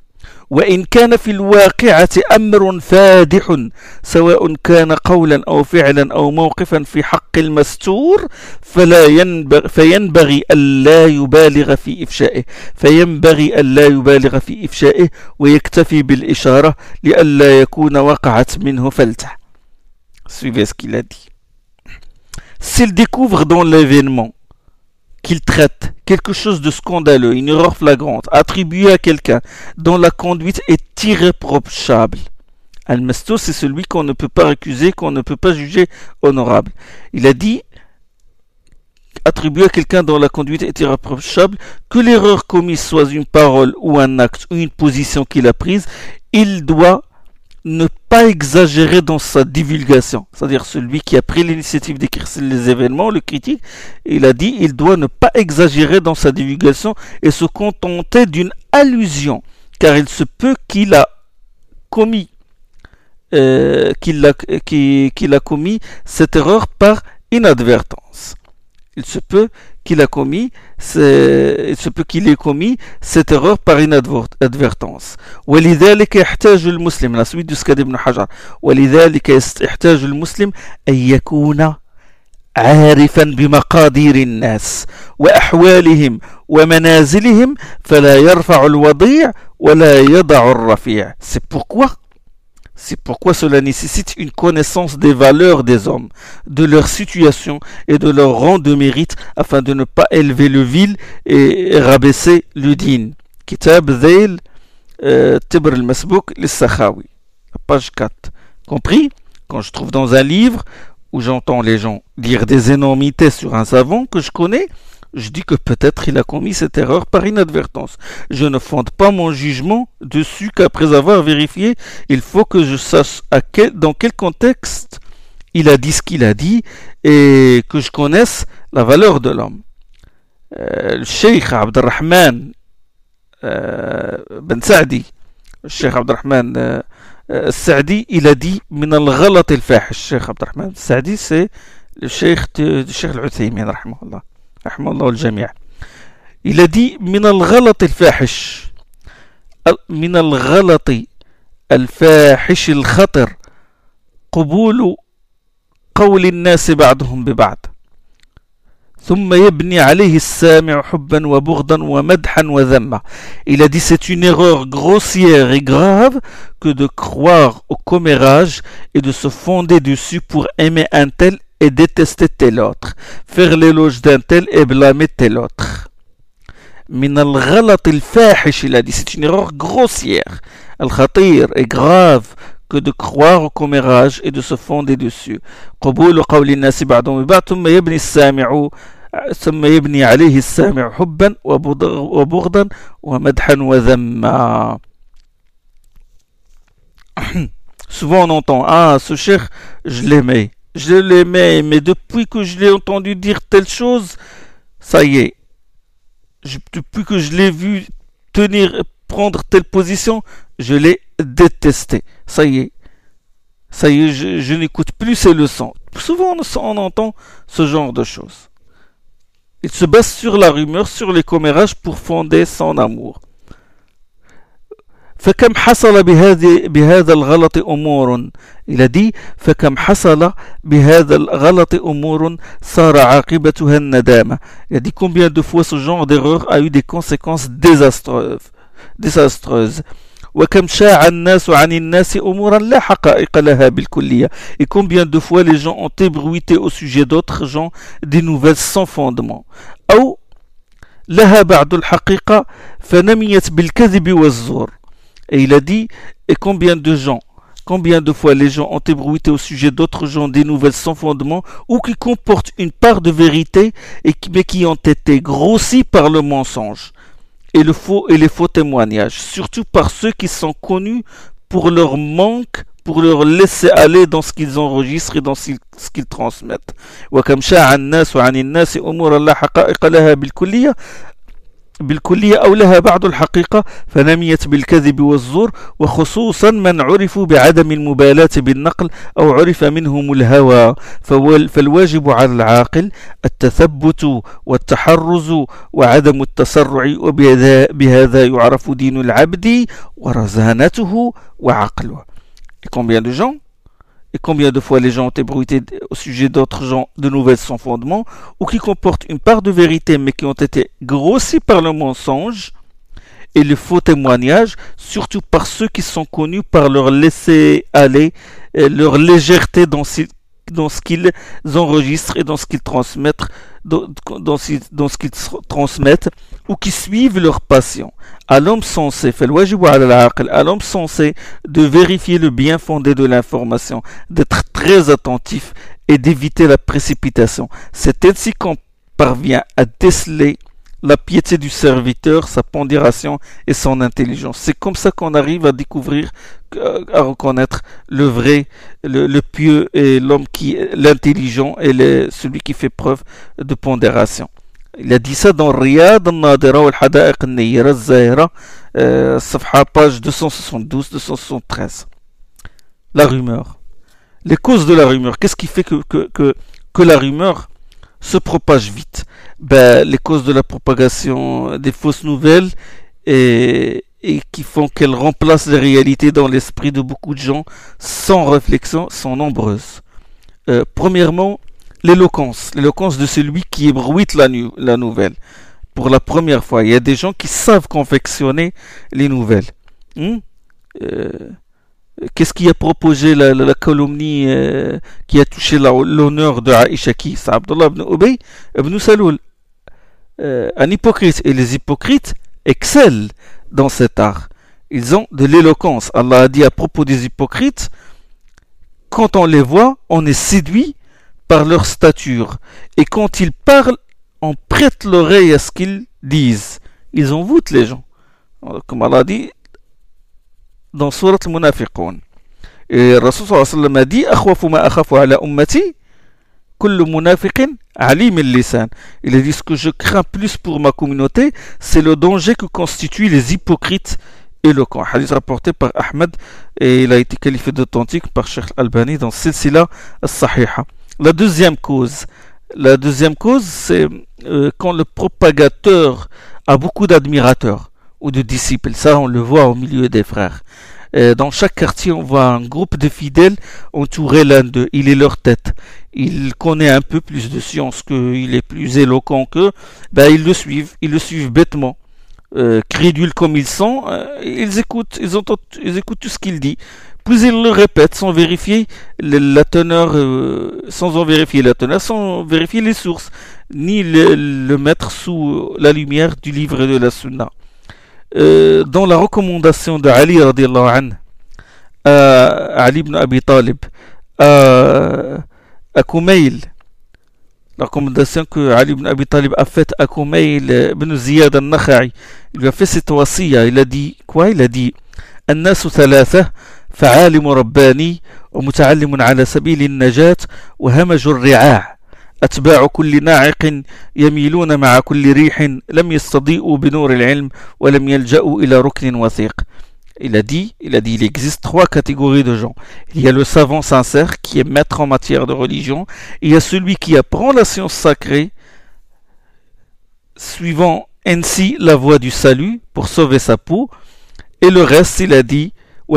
وإن كان في الواقعة أمر فادح سواء كان قولا أو فعلا أو موقفا في حق المستور فلا ينبغي فينبغي ألا يبالغ في إفشائه فينبغي ألا يبالغ في إفشائه ويكتفي بالإشارة لئلا يكون وقعت منه فلتة. Suivez ce qu'il a dit. S'il découvre dans l'événement qu'il traite quelque chose de scandaleux, une erreur flagrante, attribuée à quelqu'un dont la conduite est irréprochable. Al-Masto, c'est celui qu'on ne peut pas récuser, qu'on ne peut pas juger honorable. Il a dit, attribué à quelqu'un dont la conduite est irréprochable, que l'erreur commise soit une parole ou un acte ou une position qu'il a prise, il doit ne pas exagérer dans sa divulgation. C'est-à-dire celui qui a pris l'initiative d'écrire les événements, le critique, il a dit il doit ne pas exagérer dans sa divulgation et se contenter d'une allusion, car il se peut qu'il a commis euh, qu'il a, qu'il, qu'il a commis cette erreur par inadvertance. Il se peut qu'il a commis, il se peut qu'il ait commis cette erreur par inadvertance. ولذلك يحتاج المسلم, la suite de ce qu'a dit Ibn Hajar, ولذلك يحتاج المسلم أن يكون عارفا بمقادير الناس وأحوالهم ومنازلهم فلا يرفع الوضيع ولا يضع الرفيع. C'est pourquoi C'est pourquoi cela nécessite une connaissance des valeurs des hommes, de leur situation et de leur rang de mérite afin de ne pas élever le vil et rabaisser le digne. Kitab Zail Tibr al-Masbouk al-Sakhawi, page quatre. Compris? Quand je trouve dans un livre où j'entends les gens dire des énormités sur un savant que je connais, je dis que peut-être il a commis cette erreur par inadvertance. Je ne fonde pas mon jugement dessus qu'après avoir vérifié, il faut que je sache à quel, dans quel contexte il a dit ce qu'il a dit et que je connaisse la valeur de l'homme. euh, le Cheikh Abdelrahman euh, Ben Saadi, le Cheikh Abdelrahman euh, euh, Saadi, il a dit min al-ghalat al-fahish. Cheikh Abdelrahman Saadi, c'est le Cheikh de Cheikh Al-Uthaymin, rahimahullah, rahimahullah al-jami'. Il a dit min al-ghalat al-fahish, min al-ghalat al-fahish al-khatir, قبول قول الناس بعضهم ببعض ثم يبني عليه السامع حبا وبغضا ومدحا وذما. Il a dit c'est une erreur grossière et grave que de croire au commérage et de se fonder dessus pour aimer un tel et détester tel autre, faire l'éloge d'un tel et blâmer tel autre. من الغلط الفاحش, il a dit c'est une erreur grossière, al-khatir est grave, que de croire au commérage et de se fonder dessus. قبول قول الناس بعضهم ببعض ثم يبني السامع ثم يبني عليه السامع حبا وبغضا ومدحا وذما. Souvent on entend ah ce cheikh je l'aimais, je l'aimais mais depuis que je l'ai entendu dire telle chose, ça y est, je, depuis que je l'ai vu tenir prendre telle position, je l'ai détesté. Ça y est, ça y est, je, je n'écoute plus ses leçons. Souvent, on, on entend ce genre de choses. Il se base sur la rumeur, sur les commérages pour fonder son amour. فكم حصل بهذه بهذا الغلط أمور. Il a dit فكم حصل بهذا الغلط أمور صار عاقبتها الندامة. Il a dit combien de fois ce genre d'erreur a eu des conséquences désastreuses. désastreuses. وكم شاع الناس عن الناس أمورا لا حقائق لها بالكلية. Et combien de fois les gens ont ébruité au sujet d'autres gens des nouvelles sans fondement. أو لها بعض الحقيقة فنميت بالكذب والزور. Et il a dit, et combien de gens, combien de fois les gens ont ébruité au sujet d'autres gens des nouvelles sans fondement ou qui comportent une part de vérité et qui, mais qui ont été grossis par le mensonge et, le faux, et les faux témoignages, surtout par ceux qui sont connus pour leur manque, pour leur laisser aller dans ce qu'ils enregistrent et dans ce qu'ils transmettent. وكم شاع الناس عن الناس أمورا لا حقائق لها بالكلية بالكلية أو لها بعض الحقيقة فنميت بالكذب والزور وخصوصا من عرفوا بعدم المبالاة بالنقل أو عرف منهم الهوى فالواجب على العاقل التثبت والتحرز وعدم التسرع وبهذا يعرف دين العبد ورزانته وعقله. Et combien de gens Et combien de fois les gens ont ébruité au sujet d'autres gens de nouvelles sans fondement, ou qui comportent une part de vérité mais qui ont été grossis par le mensonge et le faux témoignage, surtout par ceux qui sont connus par leur laisser-aller, leur légèreté dans ce, dans ce qu'ils enregistrent et dans ce qu'ils transmettent, dans, dans, dans ce qu'ils transmettent, ou qui suivent leur passion. À l'homme sensé, à l'homme sensé de vérifier le bien fondé de l'information, d'être très attentif et d'éviter la précipitation. C'est ainsi qu'on parvient à déceler la piété du serviteur, sa pondération et son intelligence. C'est comme ça qu'on arrive à découvrir, à reconnaître le vrai, le, le pieux et l'homme qui, l'intelligent et le, celui qui fait preuve de pondération. Il a dit ça dans Riyad al-Nadira ou al-Hadaiq al-Niyira al-Zahira, euh, page deux cent soixante-douze deux cent soixante-treize. La rumeur. Les causes de la rumeur. Qu'est-ce qui fait que, que, que, que la rumeur se propage vite? Ben, les causes de la propagation des fausses nouvelles et, et qui font qu'elles remplacent les réalités dans l'esprit de beaucoup de gens sans réflexion sont nombreuses. Euh, premièrement, l'éloquence, l'éloquence de celui qui ébruite la, nu- la nouvelle. Pour la première fois, il y a des gens qui savent confectionner les nouvelles. Hmm? Euh, qu'est-ce qui a propagé la, la, la calomnie euh, qui a touché la, l'honneur de Aïcha qui? C'est Abdullah ibn Ubay ibn Saloul, euh, un hypocrite. Et les hypocrites excellent dans cet art. Ils ont de l'éloquence. Allah a dit à propos des hypocrites, quand on les voit, on est séduit par leur stature. Et quand ils parlent, on prête l'oreille à ce qu'ils disent. Ils envoûtent les gens. Comme Allah dit dans Surat al-Munafiqun. Et Rasul sallallahu alayhi wa sallam a dit Akhwafu ma akhafu ala ummati كل منافق عليم اللسان. Il a dit ce que je crains plus pour ma communauté, c'est le danger que constituent les hypocrites éloquents. Hadith rapporté par Ahmed et il a été qualifié d'authentique par Cheikh Albani dans Silsila al-Sahiha. La deuxième cause, la deuxième cause, c'est euh, quand le propagateur a beaucoup d'admirateurs ou de disciples. Ça, on le voit au milieu des frères. Euh, dans chaque quartier, on voit un groupe de fidèles entouré l'un d'eux. Il est leur tête. Il connaît un peu plus de science qu'eux, il est plus éloquent qu'eux. Ben, ils le suivent, ils le suivent bêtement. Euh, crédules comme ils sont, euh, ils écoutent, ils entendent, ils écoutent tout ce qu'il dit. Plus ils le répètent sans vérifier le, la teneur, euh, sans en vérifier la teneur, sans vérifier les sources, ni le, le mettre sous la lumière du livre et de la Sunna. Euh, dans la recommandation de Ali radiallahu anhu à Ali ibn Abi Talib, à, à Kumail, la recommandation que Ali ibn Abi Talib a faite à Kumail ibn Ziyad al-Nakha'i, il lui a fait cette wasiya. Il a dit quoi? Il a dit الناس ثلاثة فعالم رباني ومتعلم على سبيل النجاة وهمج الرعاع أتباع كل ناعق يميلون مع كل ريح لم يستضيئوا بنور العلم ولم يلجأوا إلى ركن وثيق. Il a dit, il a dit, il existe trois catégories de gens. Il y a le savant sincère qui est maître en matière de religion. Il y a celui qui apprend la science sacrée, suivant ainsi la voie du salut pour sauver sa peau. Et le reste, il a dit,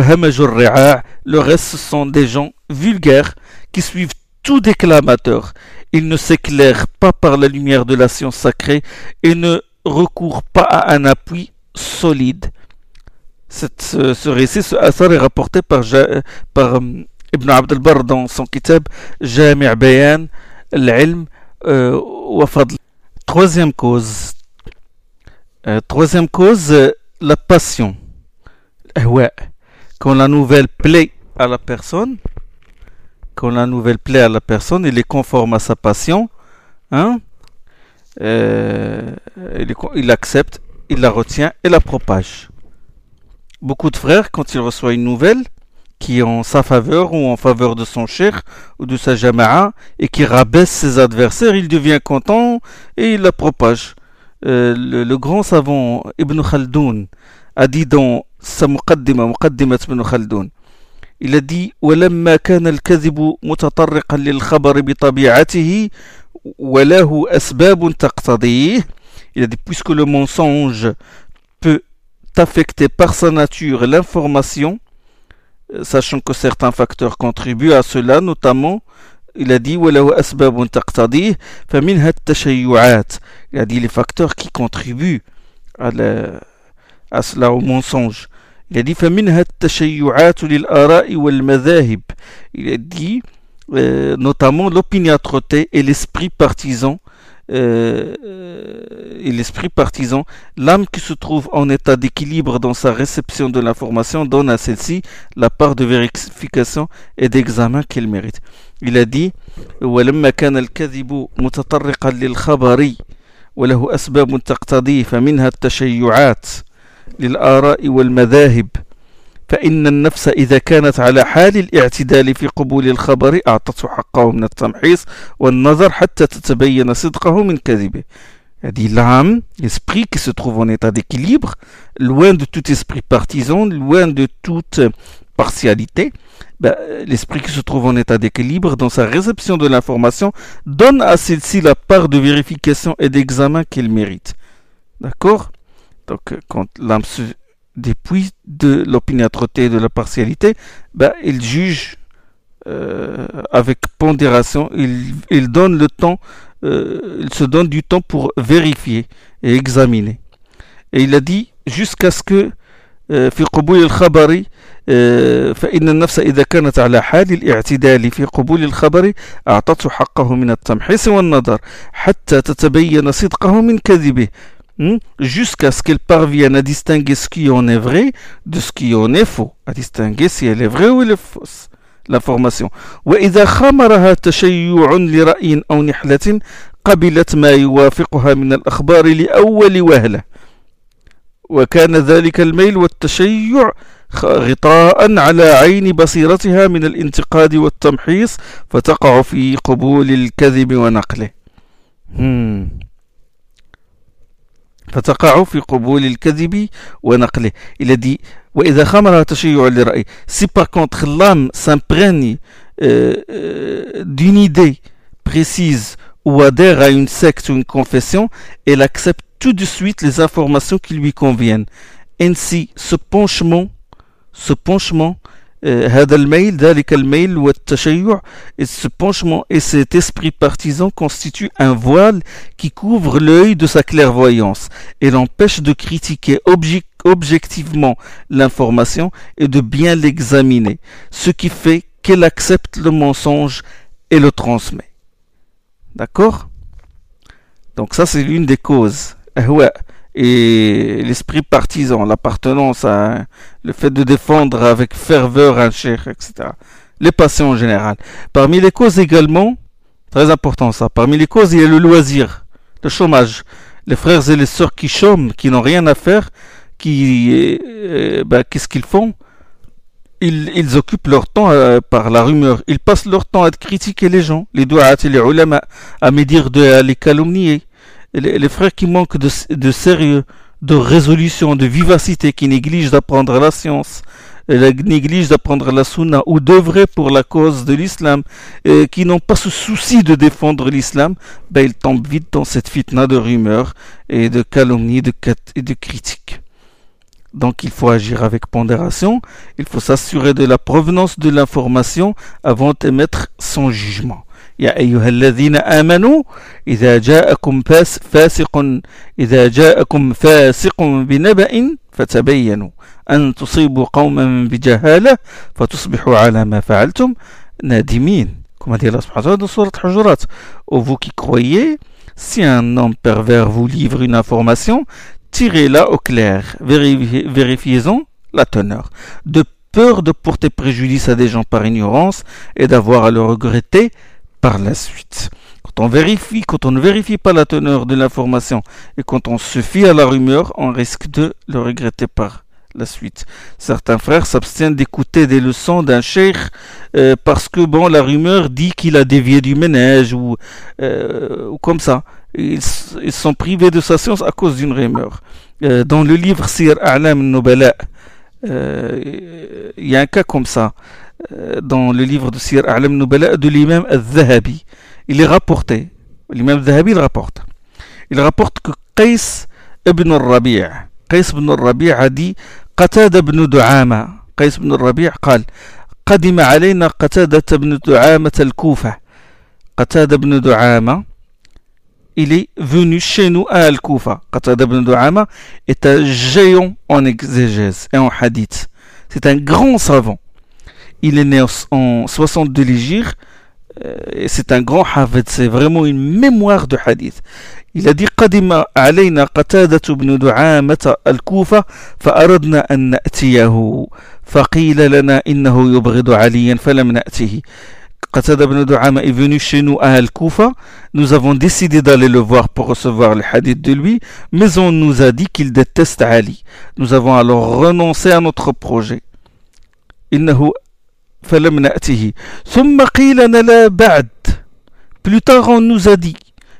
le reste, ce sont des gens vulgaires qui suivent tout déclamateur. Ils ne s'éclairent pas par la lumière de la science sacrée et ne recourent pas à un appui solide. Cette, ce, ce récit, ce asar est rapporté par, par um, Ibn Abd al-Barr dans son kitab Jami' Bayan al-Ilm euh, wa Fadl. Troisième cause, euh, troisième cause, euh, la passion. Ouais. Quand la nouvelle plaît à la personne, quand la nouvelle plaît à la personne, il est conforme à sa passion, hein, euh, il, est, il accepte, il la retient et la propage. Beaucoup de frères, quand ils reçoivent une nouvelle qui est en sa faveur ou en faveur de son cheikh ou de sa jama'a et qui rabaisse ses adversaires, il devient content et il la propage. Euh, le, le grand savant Ibn Khaldoun a dit dans sa muqaddima, muqaddimat Ibn Khaldoun, il a dit ولما كان الكذب متطرقا للخبر بطبيعته وله أسباب تقتضيه. Il a dit puisque le mensonge peut affecter par sa nature l'information, sachant que certains facteurs contribuent à cela, notamment, il a dit وله أسباب تقتضيه فمنها التشيعات. Il a dit les facteurs qui contribuent à, la, à cela, au mensonge. Il a dit فمنها التشيعات للآراء والمذاهب. Il a dit euh, notamment l'opiniâtreté et l'esprit partisan. Euh, et l'esprit partisan, l'âme qui se trouve en état d'équilibre dans sa réception de l'information donne à celle-ci la part de vérification et d'examen qu'elle mérite. Il a dit ولما كان الكذب متطرقا للخبر وله أسباب تقتضيه فمنها التشيعات للآراء والمذاهب فإن النفس إذا كانت على حال الاعتدال في قبول الخبر أعطته حقه من التمحيص والنظر حتى تتبين صدقه من كذبه. Il dit l'âme, l'esprit qui se trouve en état d'équilibre, loin de tout esprit partisan, loin de toute partialité, ben, l'esprit qui se trouve en état d'équilibre dans sa réception de l'information donne à celle-ci la part de vérification et d'examen qu'elle mérite. D'accord? Donc quand l'âme se dépouille de l'opiniâtreté et de la partialité, ben, il juge euh, avec pondération, il, il donne le temps, euh, il se donne du temps pour vérifier et examiner. Et il a dit jusqu'à ce que في قبول الخبر فإن النفس إذا كانت على حال الاعتدال في قبول الخبر أعطته حقه من التمحيص والنظر حتى تتبين صدقه من كذبه. Jusqu'à ce qu'elle parvienne à distinguer ce qui en est vrai de ce qui en est faux, à distinguer si elle est vraie ou elle est fausse, l'information. وإذا خمرها تشيع لرأي أو نحلة قبلت ما يوافقها من الأخبار لأول وهلة وكان ذلك الميل والتشيع غطاء على عين بصيرتها من الانتقاد والتمحيص فتقع في قبول الكذب ونقله. hmm. فتقع في قبول الكذب ونقله. Il a dit وإذا خمر تشيع لرأي. Si par contre l'âme s'imprègne euh, euh, d'une idée précise ou adhère à une secte ou une confession, elle accepte tout de suite les informations qui lui conviennent. Ainsi, ce penchement, ce penchement, هذا الميل ذلك الميل والتشيع, et ce penchement et cet esprit partisan constituent un voile qui couvre l'œil de sa clairvoyance et l'empêche de critiquer obje- objectivement l'information et de bien l'examiner, ce qui fait qu'elle accepte le mensonge et le transmet. D'accord? Donc ça c'est l'une des causes. Ouais. Et l'esprit partisan, l'appartenance à le fait de défendre avec ferveur un cheikh, et cetera. Les passions en général. Parmi les causes également, très important ça, parmi les causes il y a le loisir, le chômage. Les frères et les sœurs qui chôment, qui n'ont rien à faire, qui, euh, ben, qu'est-ce qu'ils font? Ils, ils occupent leur temps euh, par la rumeur. Ils passent leur temps à critiquer les gens, les douat et les ulama, à médire de à les calomnier. Les, les frères qui manquent de, de sérieux, de résolution, de vivacité, qui négligent d'apprendre la science, négligent d'apprendre la sunna ou d'œuvrer pour la cause de l'islam, et qui n'ont pas ce souci de défendre l'islam, ben ils tombent vite dans cette fitna de rumeurs et de calomnies de, et de critiques. Donc il faut agir avec pondération, il faut s'assurer de la provenance de l'information avant d'émettre son jugement. يا أيها الذين آمنوا إذا جاءكم فاسق إذا جاءكم فاسق بنبأ فتبينوا أن تصيبوا قوما بجهالة فتصبحوا على ما فعلتم نادمين. Comme a dit Allah subhanahu wa ta'ala dans Sourate Hujurat. Ô vous qui croyez, si un homme pervers vous livre une information, tirez-la au clair, vérifiez, vérifiez-en la teneur, de peur de porter préjudice à des gens par ignorance et d'avoir à le regretter par la suite. Quand on vérifie, quand on ne vérifie pas la teneur de l'information et quand on se fie à la rumeur, on risque de le regretter par la suite. Certains frères s'abstiennent d'écouter des leçons d'un cheikh euh, parce que bon, la rumeur dit qu'il a dévié du ménage ou, euh, ou comme ça. Ils, ils sont privés de sa science à cause d'une rumeur. Euh, dans le livre Sir A'lam al-Nubala, euh, il y a un cas comme ça. Dans le livre de Sir A'lam al-Nubala de l'imam al-Zahabi, il est rapporté, l'imam al-Zahabi il rapporte, il rapporte que Qais ibn al-Rabi' Qais ibn al-Rabi' a dit Qatada ibn Du'ama, Qais ibn al-Rabi' قال قدم علينا قتادة بن دعامة الكوفة. Qatada ibn Du'ama, il est venu chez nous à Al-Koufa. Qatada ibn Du'ama est un géant en exégèse et en hadith. C'est un grand savant. Il est né en soixante-deux l'Hégire et c'est un grand hafid, c'est vraiment une mémoire de hadith. Il a dit قدم علينا قتادة بن دعامة الكوفة فأردنا أن نأتيه فقيل لنا إنه يبغض عليا فلم نأته. Qatada ibn Du'ama est venu chez nous à Al-Koufa. Nous avons décidé d'aller le voir pour recevoir le hadith de lui, mais on nous a dit qu'il déteste Ali. Nous avons alors renoncé à notre projet. إنه فلم نأته ثم قيل لنا بعد. Plus tard on nous a dit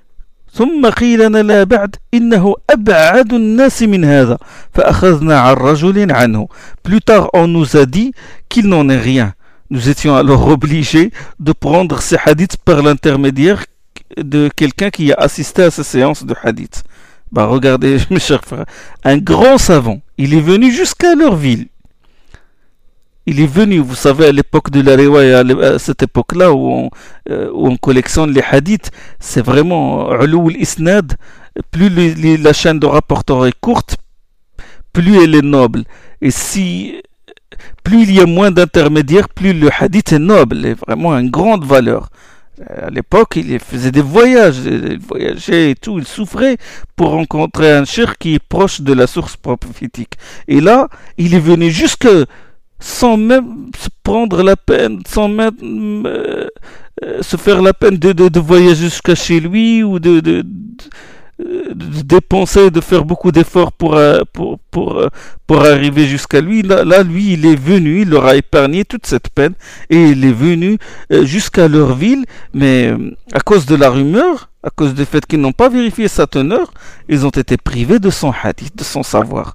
ثم قيل لنا بعد إنه أبعد الناس من هذا فأخذنا عن رجل عنه. Plus tard on nous a dit qu'il n'en est rien. Nous étions alors obligés de prendre ces hadiths par l'intermédiaire de quelqu'un qui a assisté à ces séances de hadith. Bah regardez mes chers frères, un grand savant, il est venu jusqu'à leur ville. Il est venu, vous savez, à l'époque de la riwaya, à cette époque-là où on, euh, où on collectionne les hadiths, c'est vraiment ulou al-isnad. Plus les, les, la chaîne de rapporteurs est courte, plus elle est noble. Et si plus il y a moins d'intermédiaires, plus le hadith est noble, est vraiment une grande valeur. À l'époque, il faisait des voyages, il voyageait et tout, il souffrait pour rencontrer un cheikh qui est proche de la source prophétique. Et là, il est venu jusque sans même se prendre la peine, sans même euh, se faire la peine de, de, de voyager jusqu'à chez lui ou de, de, de dépenser, de faire beaucoup d'efforts pour, pour, pour, pour arriver jusqu'à lui. Là, là, lui, il est venu, il leur a épargné toute cette peine et il est venu jusqu'à leur ville, mais à cause de la rumeur, à cause du fait qu'ils n'ont pas vérifié sa teneur, ils ont été privés de son hadith, de son savoir.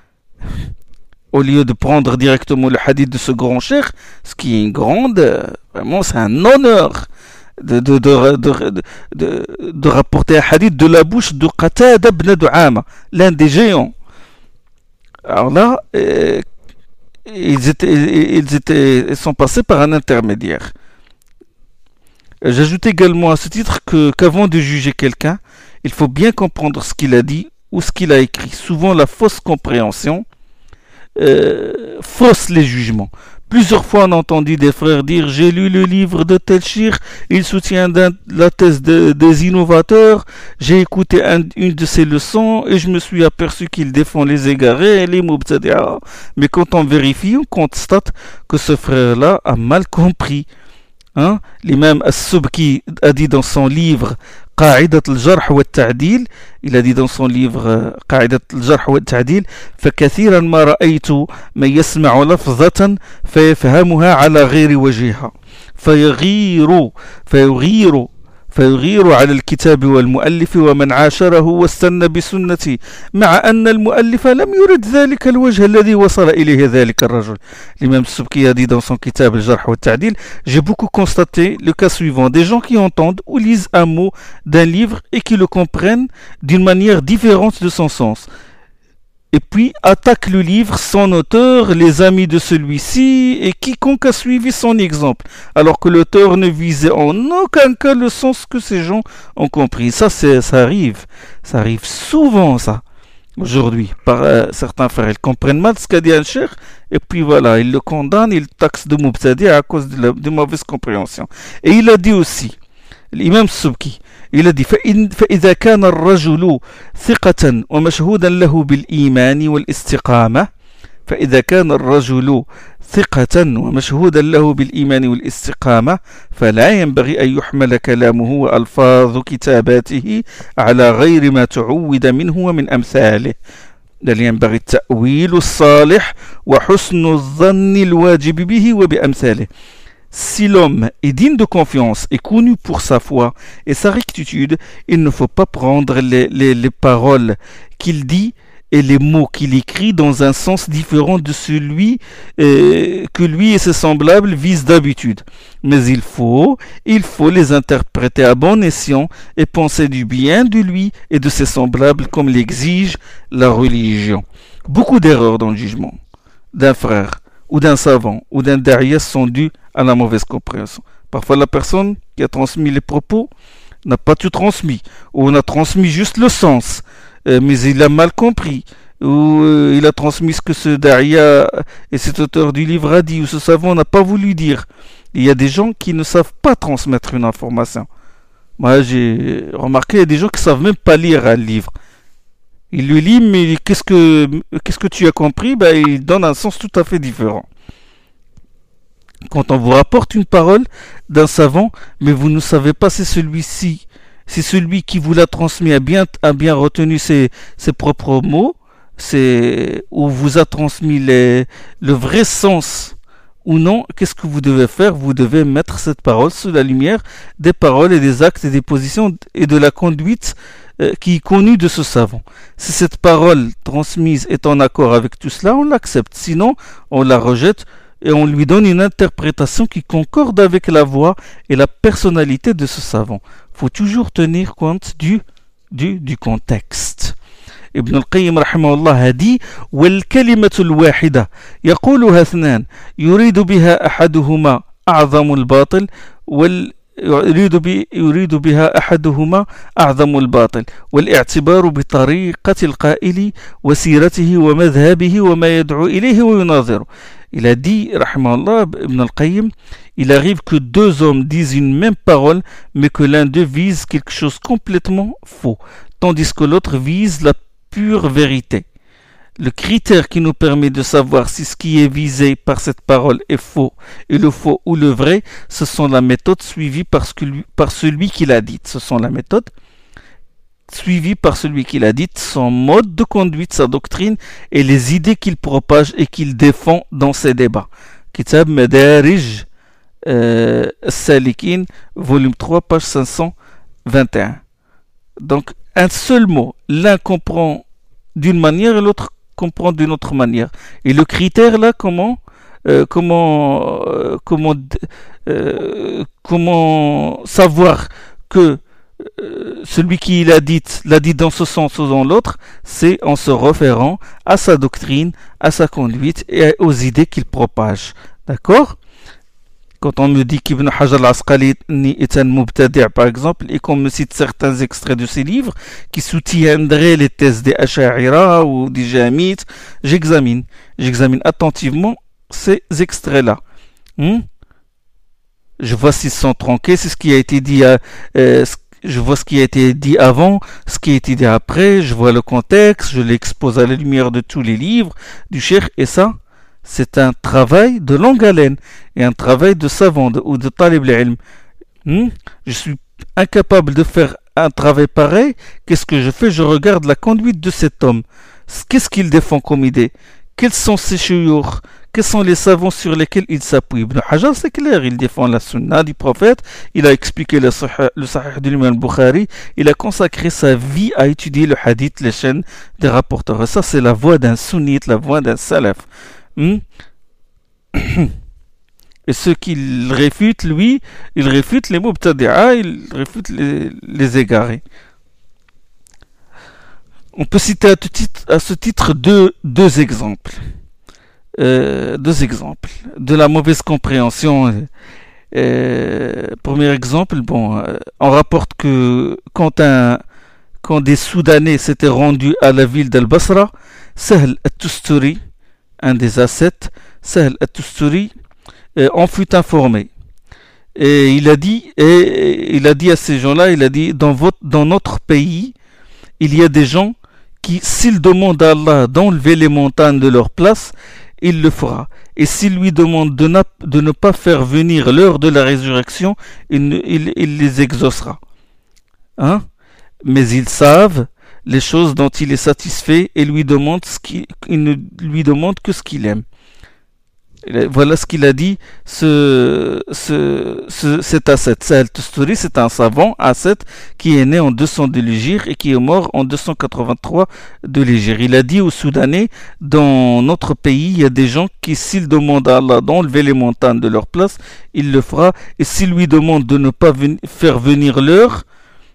Au lieu de prendre directement le hadith de ce grand cheikh, ce qui est une grande, vraiment c'est un honneur de, de, de, de, de, de rapporter un hadith de la bouche de Qatada ibn Du'ama, l'un des géants. Alors là, euh, ils, étaient, ils, étaient, ils sont passés par un intermédiaire. J'ajoute également à ce titre que, qu'avant de juger quelqu'un, il faut bien comprendre ce qu'il a dit ou ce qu'il a écrit. Souvent la fausse compréhension euh, fausse les jugements. Plusieurs fois on a entendu des frères dire « J'ai lu le livre de tel shir, il soutient la thèse de, des innovateurs, j'ai écouté un, une de ses leçons et je me suis aperçu qu'il défend les égarés et les mubtadi'a. » Mais quand on vérifie, on constate que ce frère-là a mal compris. Hein? L'imam As-Subki a dit dans son livre قاعدة الجرح والتعديل, il a dit dans son livre قاعدة الجرح والتعديل فكثيرا ما رأيت من يسمع لفظة فيفهمها على غير وجهها فيغير فيغير فيغير على الكتاب والمؤلف ومن عاشره واستنى بسنته مع أن المؤلف لم يرد ذلك الوجه الذي وصل إليه ذلك الرجل. L'imam Subki a dit dans son kitab Al-Jarh wa Ta'dil, j'ai beaucoup constaté le cas suivant, des gens qui entendent ou lisent un mot d'un livre et qui le comprennent d'une manière différente de son sens. Et puis attaque le livre, son auteur, les amis de celui-ci et quiconque a suivi son exemple, alors que l'auteur ne visait en aucun cas le sens que ces gens ont compris. Ça, c'est, ça arrive, ça arrive souvent ça, aujourd'hui, par euh, certains frères. Ils comprennent mal ce qu'a dit un cheikh, et puis voilà, ils le condamnent, ils le taxent de mubtadi à cause de, la, de mauvaise compréhension. Et il a dit aussi, l'imam Subki, il a dit فإذا كان الرجل ثقة ومشهودا له بالإيمان والاستقامة فإذا كان الرجل ثقة ومشهودا له بالإيمان والاستقامة فلا ينبغي أن يحمل كلامه وألفاظ كتاباته على غير ما تعود منه ومن أمثاله بل ينبغي التأويل الصالح وحسن الظن الواجب به وبأمثاله. Si l'homme est digne de confiance et connu pour sa foi et sa rectitude, il ne faut pas prendre les, les, les paroles qu'il dit et les mots qu'il écrit dans un sens différent de celui euh, que lui et ses semblables visent d'habitude. Mais il faut, il faut les interpréter à bon escient et penser du bien de lui et de ses semblables comme l'exige la religion. Beaucoup d'erreurs dans le jugement d'un frère ou d'un savant ou d'un da'iya sont dues à la mauvaise compréhension. Parfois la personne qui a transmis les propos n'a pas tout transmis, ou on a transmis juste le sens, euh, mais il a mal compris, ou euh, il a transmis ce que ce da'iya et cet auteur du livre a dit, ou ce savant n'a pas voulu dire. Il y a des gens qui ne savent pas transmettre une information. Moi j'ai remarqué, il y a des gens qui ne savent même pas lire un livre. Il lui lit, mais qu'est-ce que, qu'est-ce que tu as compris? Ben, il donne un sens tout à fait différent. Quand on vous rapporte une parole d'un savant, mais vous ne savez pas si celui-ci, si celui qui vous l'a transmis a bien, a bien retenu ses, ses propres mots, c'est, ou vous a transmis les, le vrai sens ou non, qu'est-ce que vous devez faire? Vous devez mettre cette parole sous la lumière des paroles et des actes et des positions et de la conduite euh, qui est connue de ce savant. Si cette parole transmise est en accord avec tout cela, on l'accepte. Sinon, on la rejette et on lui donne une interprétation qui concorde avec la voix et la personnalité de ce savant. Il faut toujours tenir compte du, du, du contexte. ابن القيم رحمه الله هدي والكلمة الواحدة يقولها اثنان يريد بها أحدهما أعظم الباطل وال يريد, بي يريد بها أحدهما أعظم الباطل والاعتبار بطريقة القائل وسيرته ومذهبه وما يدعو إليه ويناظره. Il a dit, rahimahullah, Ibn al-Qayyim, il arrive que deux hommes disent une même parole, mais que l'un d'eux vise quelque chose complètement faux, tandis que l'autre vise la pure vérité. Le critère qui nous permet de savoir si ce qui est visé par cette parole est faux, et le faux ou le vrai, ce sont la méthode suivie par, ce que lui, par celui qui l'a dite. Ce sont la méthode suivi par celui qui l'a dit, son mode de conduite, sa doctrine et les idées qu'il propage et qu'il défend dans ses débats. Kitab Madarij euh, Salikin, volume trois, page cinq cent vingt et un. Donc, un seul mot, l'un comprend d'une manière et l'autre comprend d'une autre manière. Et le critère là, comment euh, comment euh, comment euh, comment savoir que euh, celui qui l'a dit l'a dit dans ce sens ou dans l'autre, c'est en se référant à sa doctrine, à sa conduite et aux idées qu'il propage. D'accord? Quand on me dit qu'Ibn Hajar al-Asqalani est un mubtadi', par exemple, et qu'on me cite certains extraits de ses livres qui soutiendraient les thèses des Asha'ira ou des Jahmites, j'examine. J'examine attentivement ces extraits-là. Hmm? Je vois s'ils sont tronqués, c'est ce qui a été dit, à, euh, je vois ce qui a été dit avant, ce qui a été dit après, je vois le contexte, je l'expose à la lumière de tous les livres du cheikh, et ça, c'est un travail de longue haleine et un travail de savant de, ou de talib al-ilm. Hmm? Je suis incapable de faire un travail pareil. Qu'est-ce que je fais? Je regarde la conduite de cet homme. Qu'est-ce qu'il défend comme idée? Quels sont ses chouyours? Quels sont les savants sur lesquels il s'appuie? Ibn Hajar, c'est clair, il défend la sunna du prophète, il a expliqué le sahih, le sahih de l'imam Bukhari, il a consacré sa vie à étudier le hadith, les chaînes des rapporteurs. Et ça, c'est la voix d'un sunnite, la voix d'un salaf. Hmm? Et ceux qui le réfutent, lui, il réfute les mubtadi'a, il réfute les, les égarés. On peut citer à, titre, à ce titre deux, deux exemples. Euh, deux exemples de la mauvaise compréhension. Euh, premier exemple, bon, euh, on rapporte que quand, un, quand des Soudanais s'étaient rendus à la ville d'Al-Basra, Sahl al-Tusturi, un des ascètes, Sahl al-Tusturi, euh, en fut informé. Et il a dit, et il a dit à ces gens-là, il a dit, dans, votre, dans notre pays, il y a des gens qui, s'ils demandent à Allah d'enlever les montagnes de leur place, il le fera. Et s'il lui demande de, de ne pas faire venir l'heure de la résurrection, il, il, il les exaucera. Hein? Mais ils savent les choses dont il est satisfait et lui demande ce qu'il, il ne lui demande que ce qu'il aime. Voilà ce qu'il a dit, ce, ce, ce, cet ascète. Sahl Tusturi, c'est un savant ascète qui est né en deux cents de l'Hégire et qui est mort en deux cent quatre-vingt-trois de l'Hégire. Il a dit aux Soudanais, dans notre pays, il y a des gens qui, s'ils demandent à Allah d'enlever les montagnes de leur place, il le fera. Et s'il lui demande de ne pas ven- faire venir l'heure,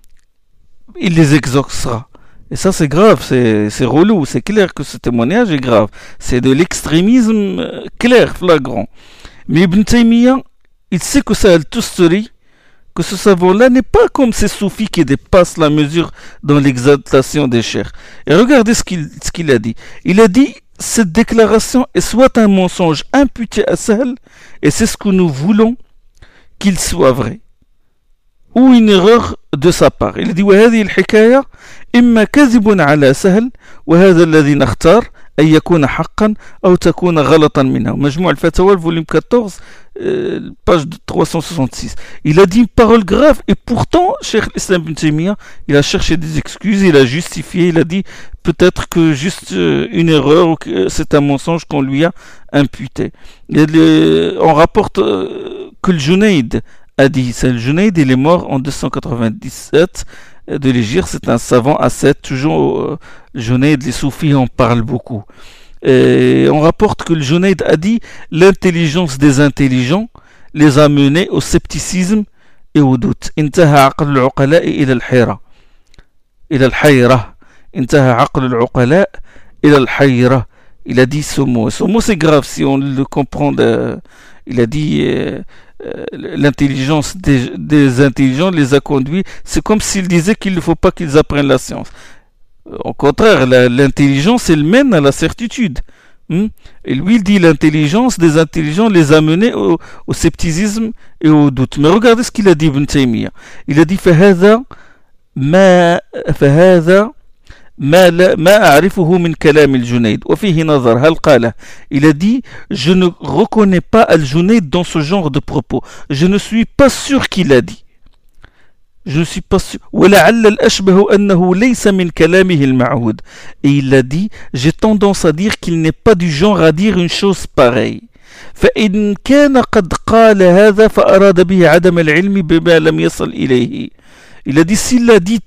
il les exaucera. Et ça, c'est grave, c'est, c'est relou, c'est clair que ce témoignage est grave. C'est de l'extrémisme clair, flagrant. Mais Ibn Taymiyyah, il sait que Sahl Tusturi, que ce savant-là n'est pas comme ces soufis qui dépassent la mesure dans l'exaltation des chers. Et regardez ce qu'il, ce qu'il a dit. Il a dit, cette déclaration est soit un mensonge imputé à Sahl, et c'est ce que nous voulons qu'il soit vrai, ou une erreur de sa part. Il dit وهذه الحكاية إما كذب على سهل وهذا الذي نختار أن يكون حقا أو تكون غلطا منه. مجموع الفتاوى, volume quatorze, euh, page trois cent soixante-six. Il a dit une parole grave et pourtant, Cheikh l'Islam Ibn Taymiyyah, il a cherché des excuses, il a justifié, il a dit peut-être que juste euh, une erreur ou que c'est un mensonge qu'on lui a imputé. Et le, on rapporte euh, que le Junayd a dit, c'est le Junayd, il est mort en deux cent quatre-vingt-dix-sept de l'Hégire, c'est un savant ascète, toujours euh, le Junayd, les soufis en parlent beaucoup. Et on rapporte que le Junayd a dit, l'intelligence des intelligents les a menés au scepticisme et au doute. انتهى عقل العقلاء إلى الحيرة إلى الحيرة انتهى عقل العقلاء إلى الحيرة. Il a dit ce mot. Ce mot c'est grave si on le comprend. De, il a dit euh, euh, l'intelligence des, des intelligents les a conduits. C'est comme s'il disait qu'il ne faut pas qu'ils apprennent la science. Au contraire, la, l'intelligence elle mène à la certitude. Hmm? Et lui il dit l'intelligence des intelligents les a menés au, au scepticisme et au doute. Mais regardez ce qu'il a dit Ibn Taymiyyah. Il a dit فهذا ما فهذا ما لا ما أعرفه من كلام الجنيد وفيه نظر هل قاله. Il a dit je ne reconnais pas Al-Junayd dans ce genre de propos. Je ne suis pas sûr qu'il a dit. Je ne suis pas sûr. وَلَعَلَّ الْأَشْبَهُ أَنَّهُ لَيْسَ مِنْ كَلَامِهِ الْمَعْهُودِ. Et il a dit, j'ai tendance à dire qu'il n'est pas du genre à dire une chose pareille. فإن كان قد قال هذا فأراد به عدم العلم بما لم يصل إليه. Il a dit, s'il l'a dit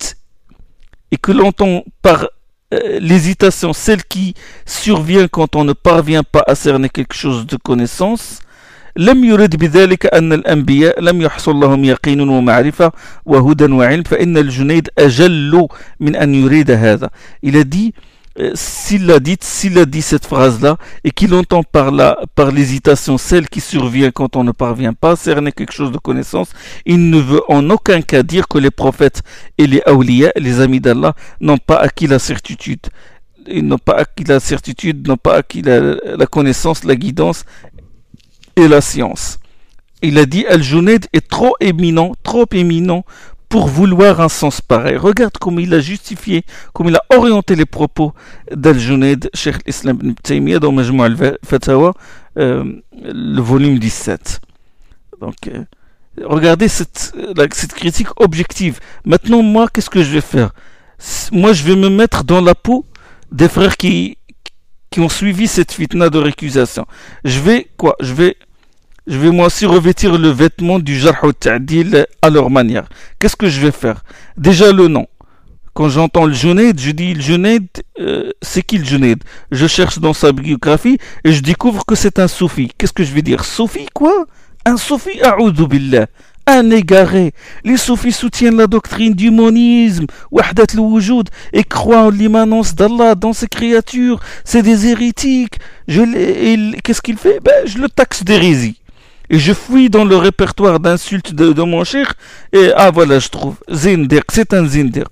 et que l'entend par euh, l'hésitation, celle qui survient quand on ne parvient pas à cerner quelque chose de connaissance, لم يرد بذلك أن الأنبياء لم يحصل لهم يقين ومعرفة وهدى وعلم فإن الجنيد أجل من أن يريد هذا. Il a dit, euh, s'il a dit, s'il a dit cette phrase-là et qu'il entend par, la, par l'hésitation celle qui survient quand on ne parvient pas à cerner quelque chose de connaissance, il ne veut en aucun cas dire que les prophètes et les awliya, les amis d'Allah, n'ont pas acquis la certitude. Ils n'ont pas acquis la certitude, n'ont pas acquis la, la connaissance, la guidance et la science. Il a dit, Al-Junayd est trop éminent, trop éminent pour vouloir un sens pareil. Regarde comment il a justifié, comment il a orienté les propos d'Al-Junayd, Cheikh l'Islam ibn Taymiyyah, dans Majmou' al-Fatawa, euh, le volume dix-sept. Donc, euh, regardez cette, cette critique objective. Maintenant, moi, qu'est-ce que je vais faire? Moi, je vais me mettre dans la peau des frères qui, qui ont suivi cette fitna de récusation. Je vais, quoi? Je vais... Je vais moi aussi revêtir le vêtement du jarh ou ta'dil à leur manière. Qu'est-ce que je vais faire? Déjà le nom. Quand j'entends le Junayd, je dis le Junayd, euh, c'est qui le Junayd? Je cherche dans sa biographie et je découvre que c'est un soufi. Qu'est-ce que je vais dire? Soufi quoi? Un soufi, a'oudhu billah. Un égaré. Les soufis soutiennent la doctrine du monisme, wahdat al-wujud, et croient en l'immanence d'Allah dans ses créatures. C'est des hérétiques. Je les... Qu'est-ce qu'il fait? Ben, je le taxe d'hérésie. Et je fouille dans le répertoire d'insultes de, de mon cheikh, et ah voilà, je trouve, Zindiq, c'est un Zindiq.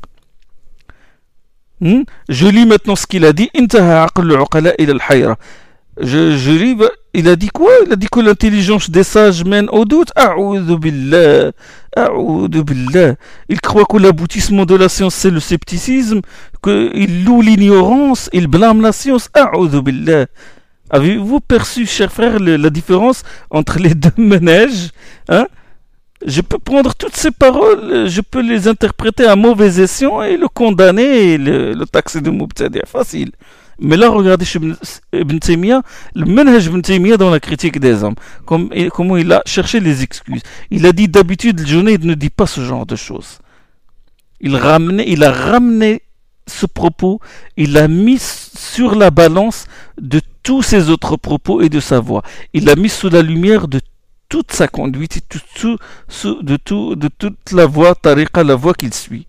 Hmm? Je lis maintenant ce qu'il a dit. Intaha aql al-uqala ila al-hayra. Je, je lis, il a dit quoi? Il a dit que l'intelligence des sages mène au doute. A'oudhu billah, a'oudhu billah. Il croit que l'aboutissement de la science c'est le scepticisme, qu'il loue l'ignorance, il blâme la science. A'oudhu billah. Avez-vous perçu, chers frères, le, la différence entre les deux manèges, hein? Je peux prendre toutes ces paroles, je peux les interpréter à mauvais escient et le condamner et le, le taxer de Mubtadi'. Facile. Mais là, regardez chez Ibn Taymiyyah, le manhaj Ibn Taymiyyah dans la critique des hommes, comme, comment il a cherché les excuses. Il a dit d'habitude, le Junayd ne dit pas ce genre de choses. Il, ramenait, il a ramené ce propos, il l'a mis sur la balance de tous ses autres propos et de sa voix. Il l'a mis sous la lumière de toute sa conduite et tout, tout, de, tout, de toute la voie, tariqa, la voie qu'il suit.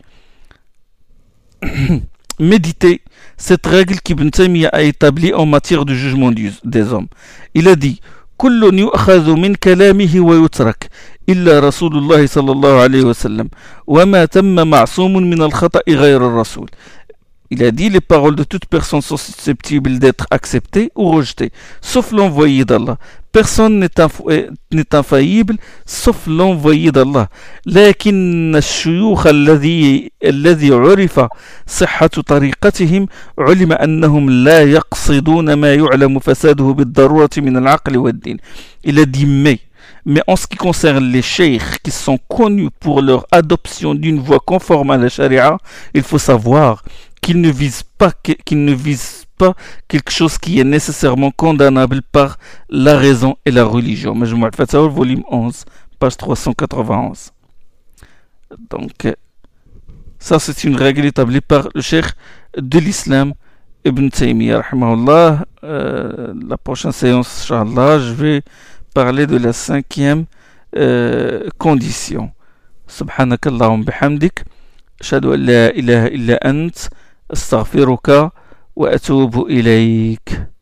Méditez cette règle qu'Ibn Taymiyyah a établie en matière de jugement des hommes. Il a dit كل يؤخذ من كلامه ويترك إلا رسول الله صلى الله عليه وسلم وما تم معصوم من الخطأ غير الرسول. Il a dit les paroles de toute personne sont susceptibles d'être acceptées ou rejetées, sauf l'envoyé d'Allah. Personne n'est, inf- n'est infaillible, sauf l'envoyé d'Allah. لكن الشيوخ الذي الذي عرف صحة طريقتهم علم أنهم لا يقصدون ما يعلم فساده بالضرورة من العقل والدين. Il a dit mais. Mais en ce qui concerne les cheikhs qui sont connus pour leur adoption d'une voie conforme à la charia, il faut savoir qu'ils ne visent pas, qu'ils ne visent pas quelque chose qui est nécessairement condamnable par la raison et la religion. Majmou' al-Fatawa, volume onze, page trois cent quatre-vingt-onze. Donc, ça c'est une règle établie par le cheikh de l'islam, Ibn Taymiyyah, rahimahullah. Euh, la prochaine séance, Inch'Allah, je vais parler de la cinquième euh, condition. Subhanakallahum bihamdik. Ashhadu an la ilaha illa ant. أستغفرك وأتوب إليك.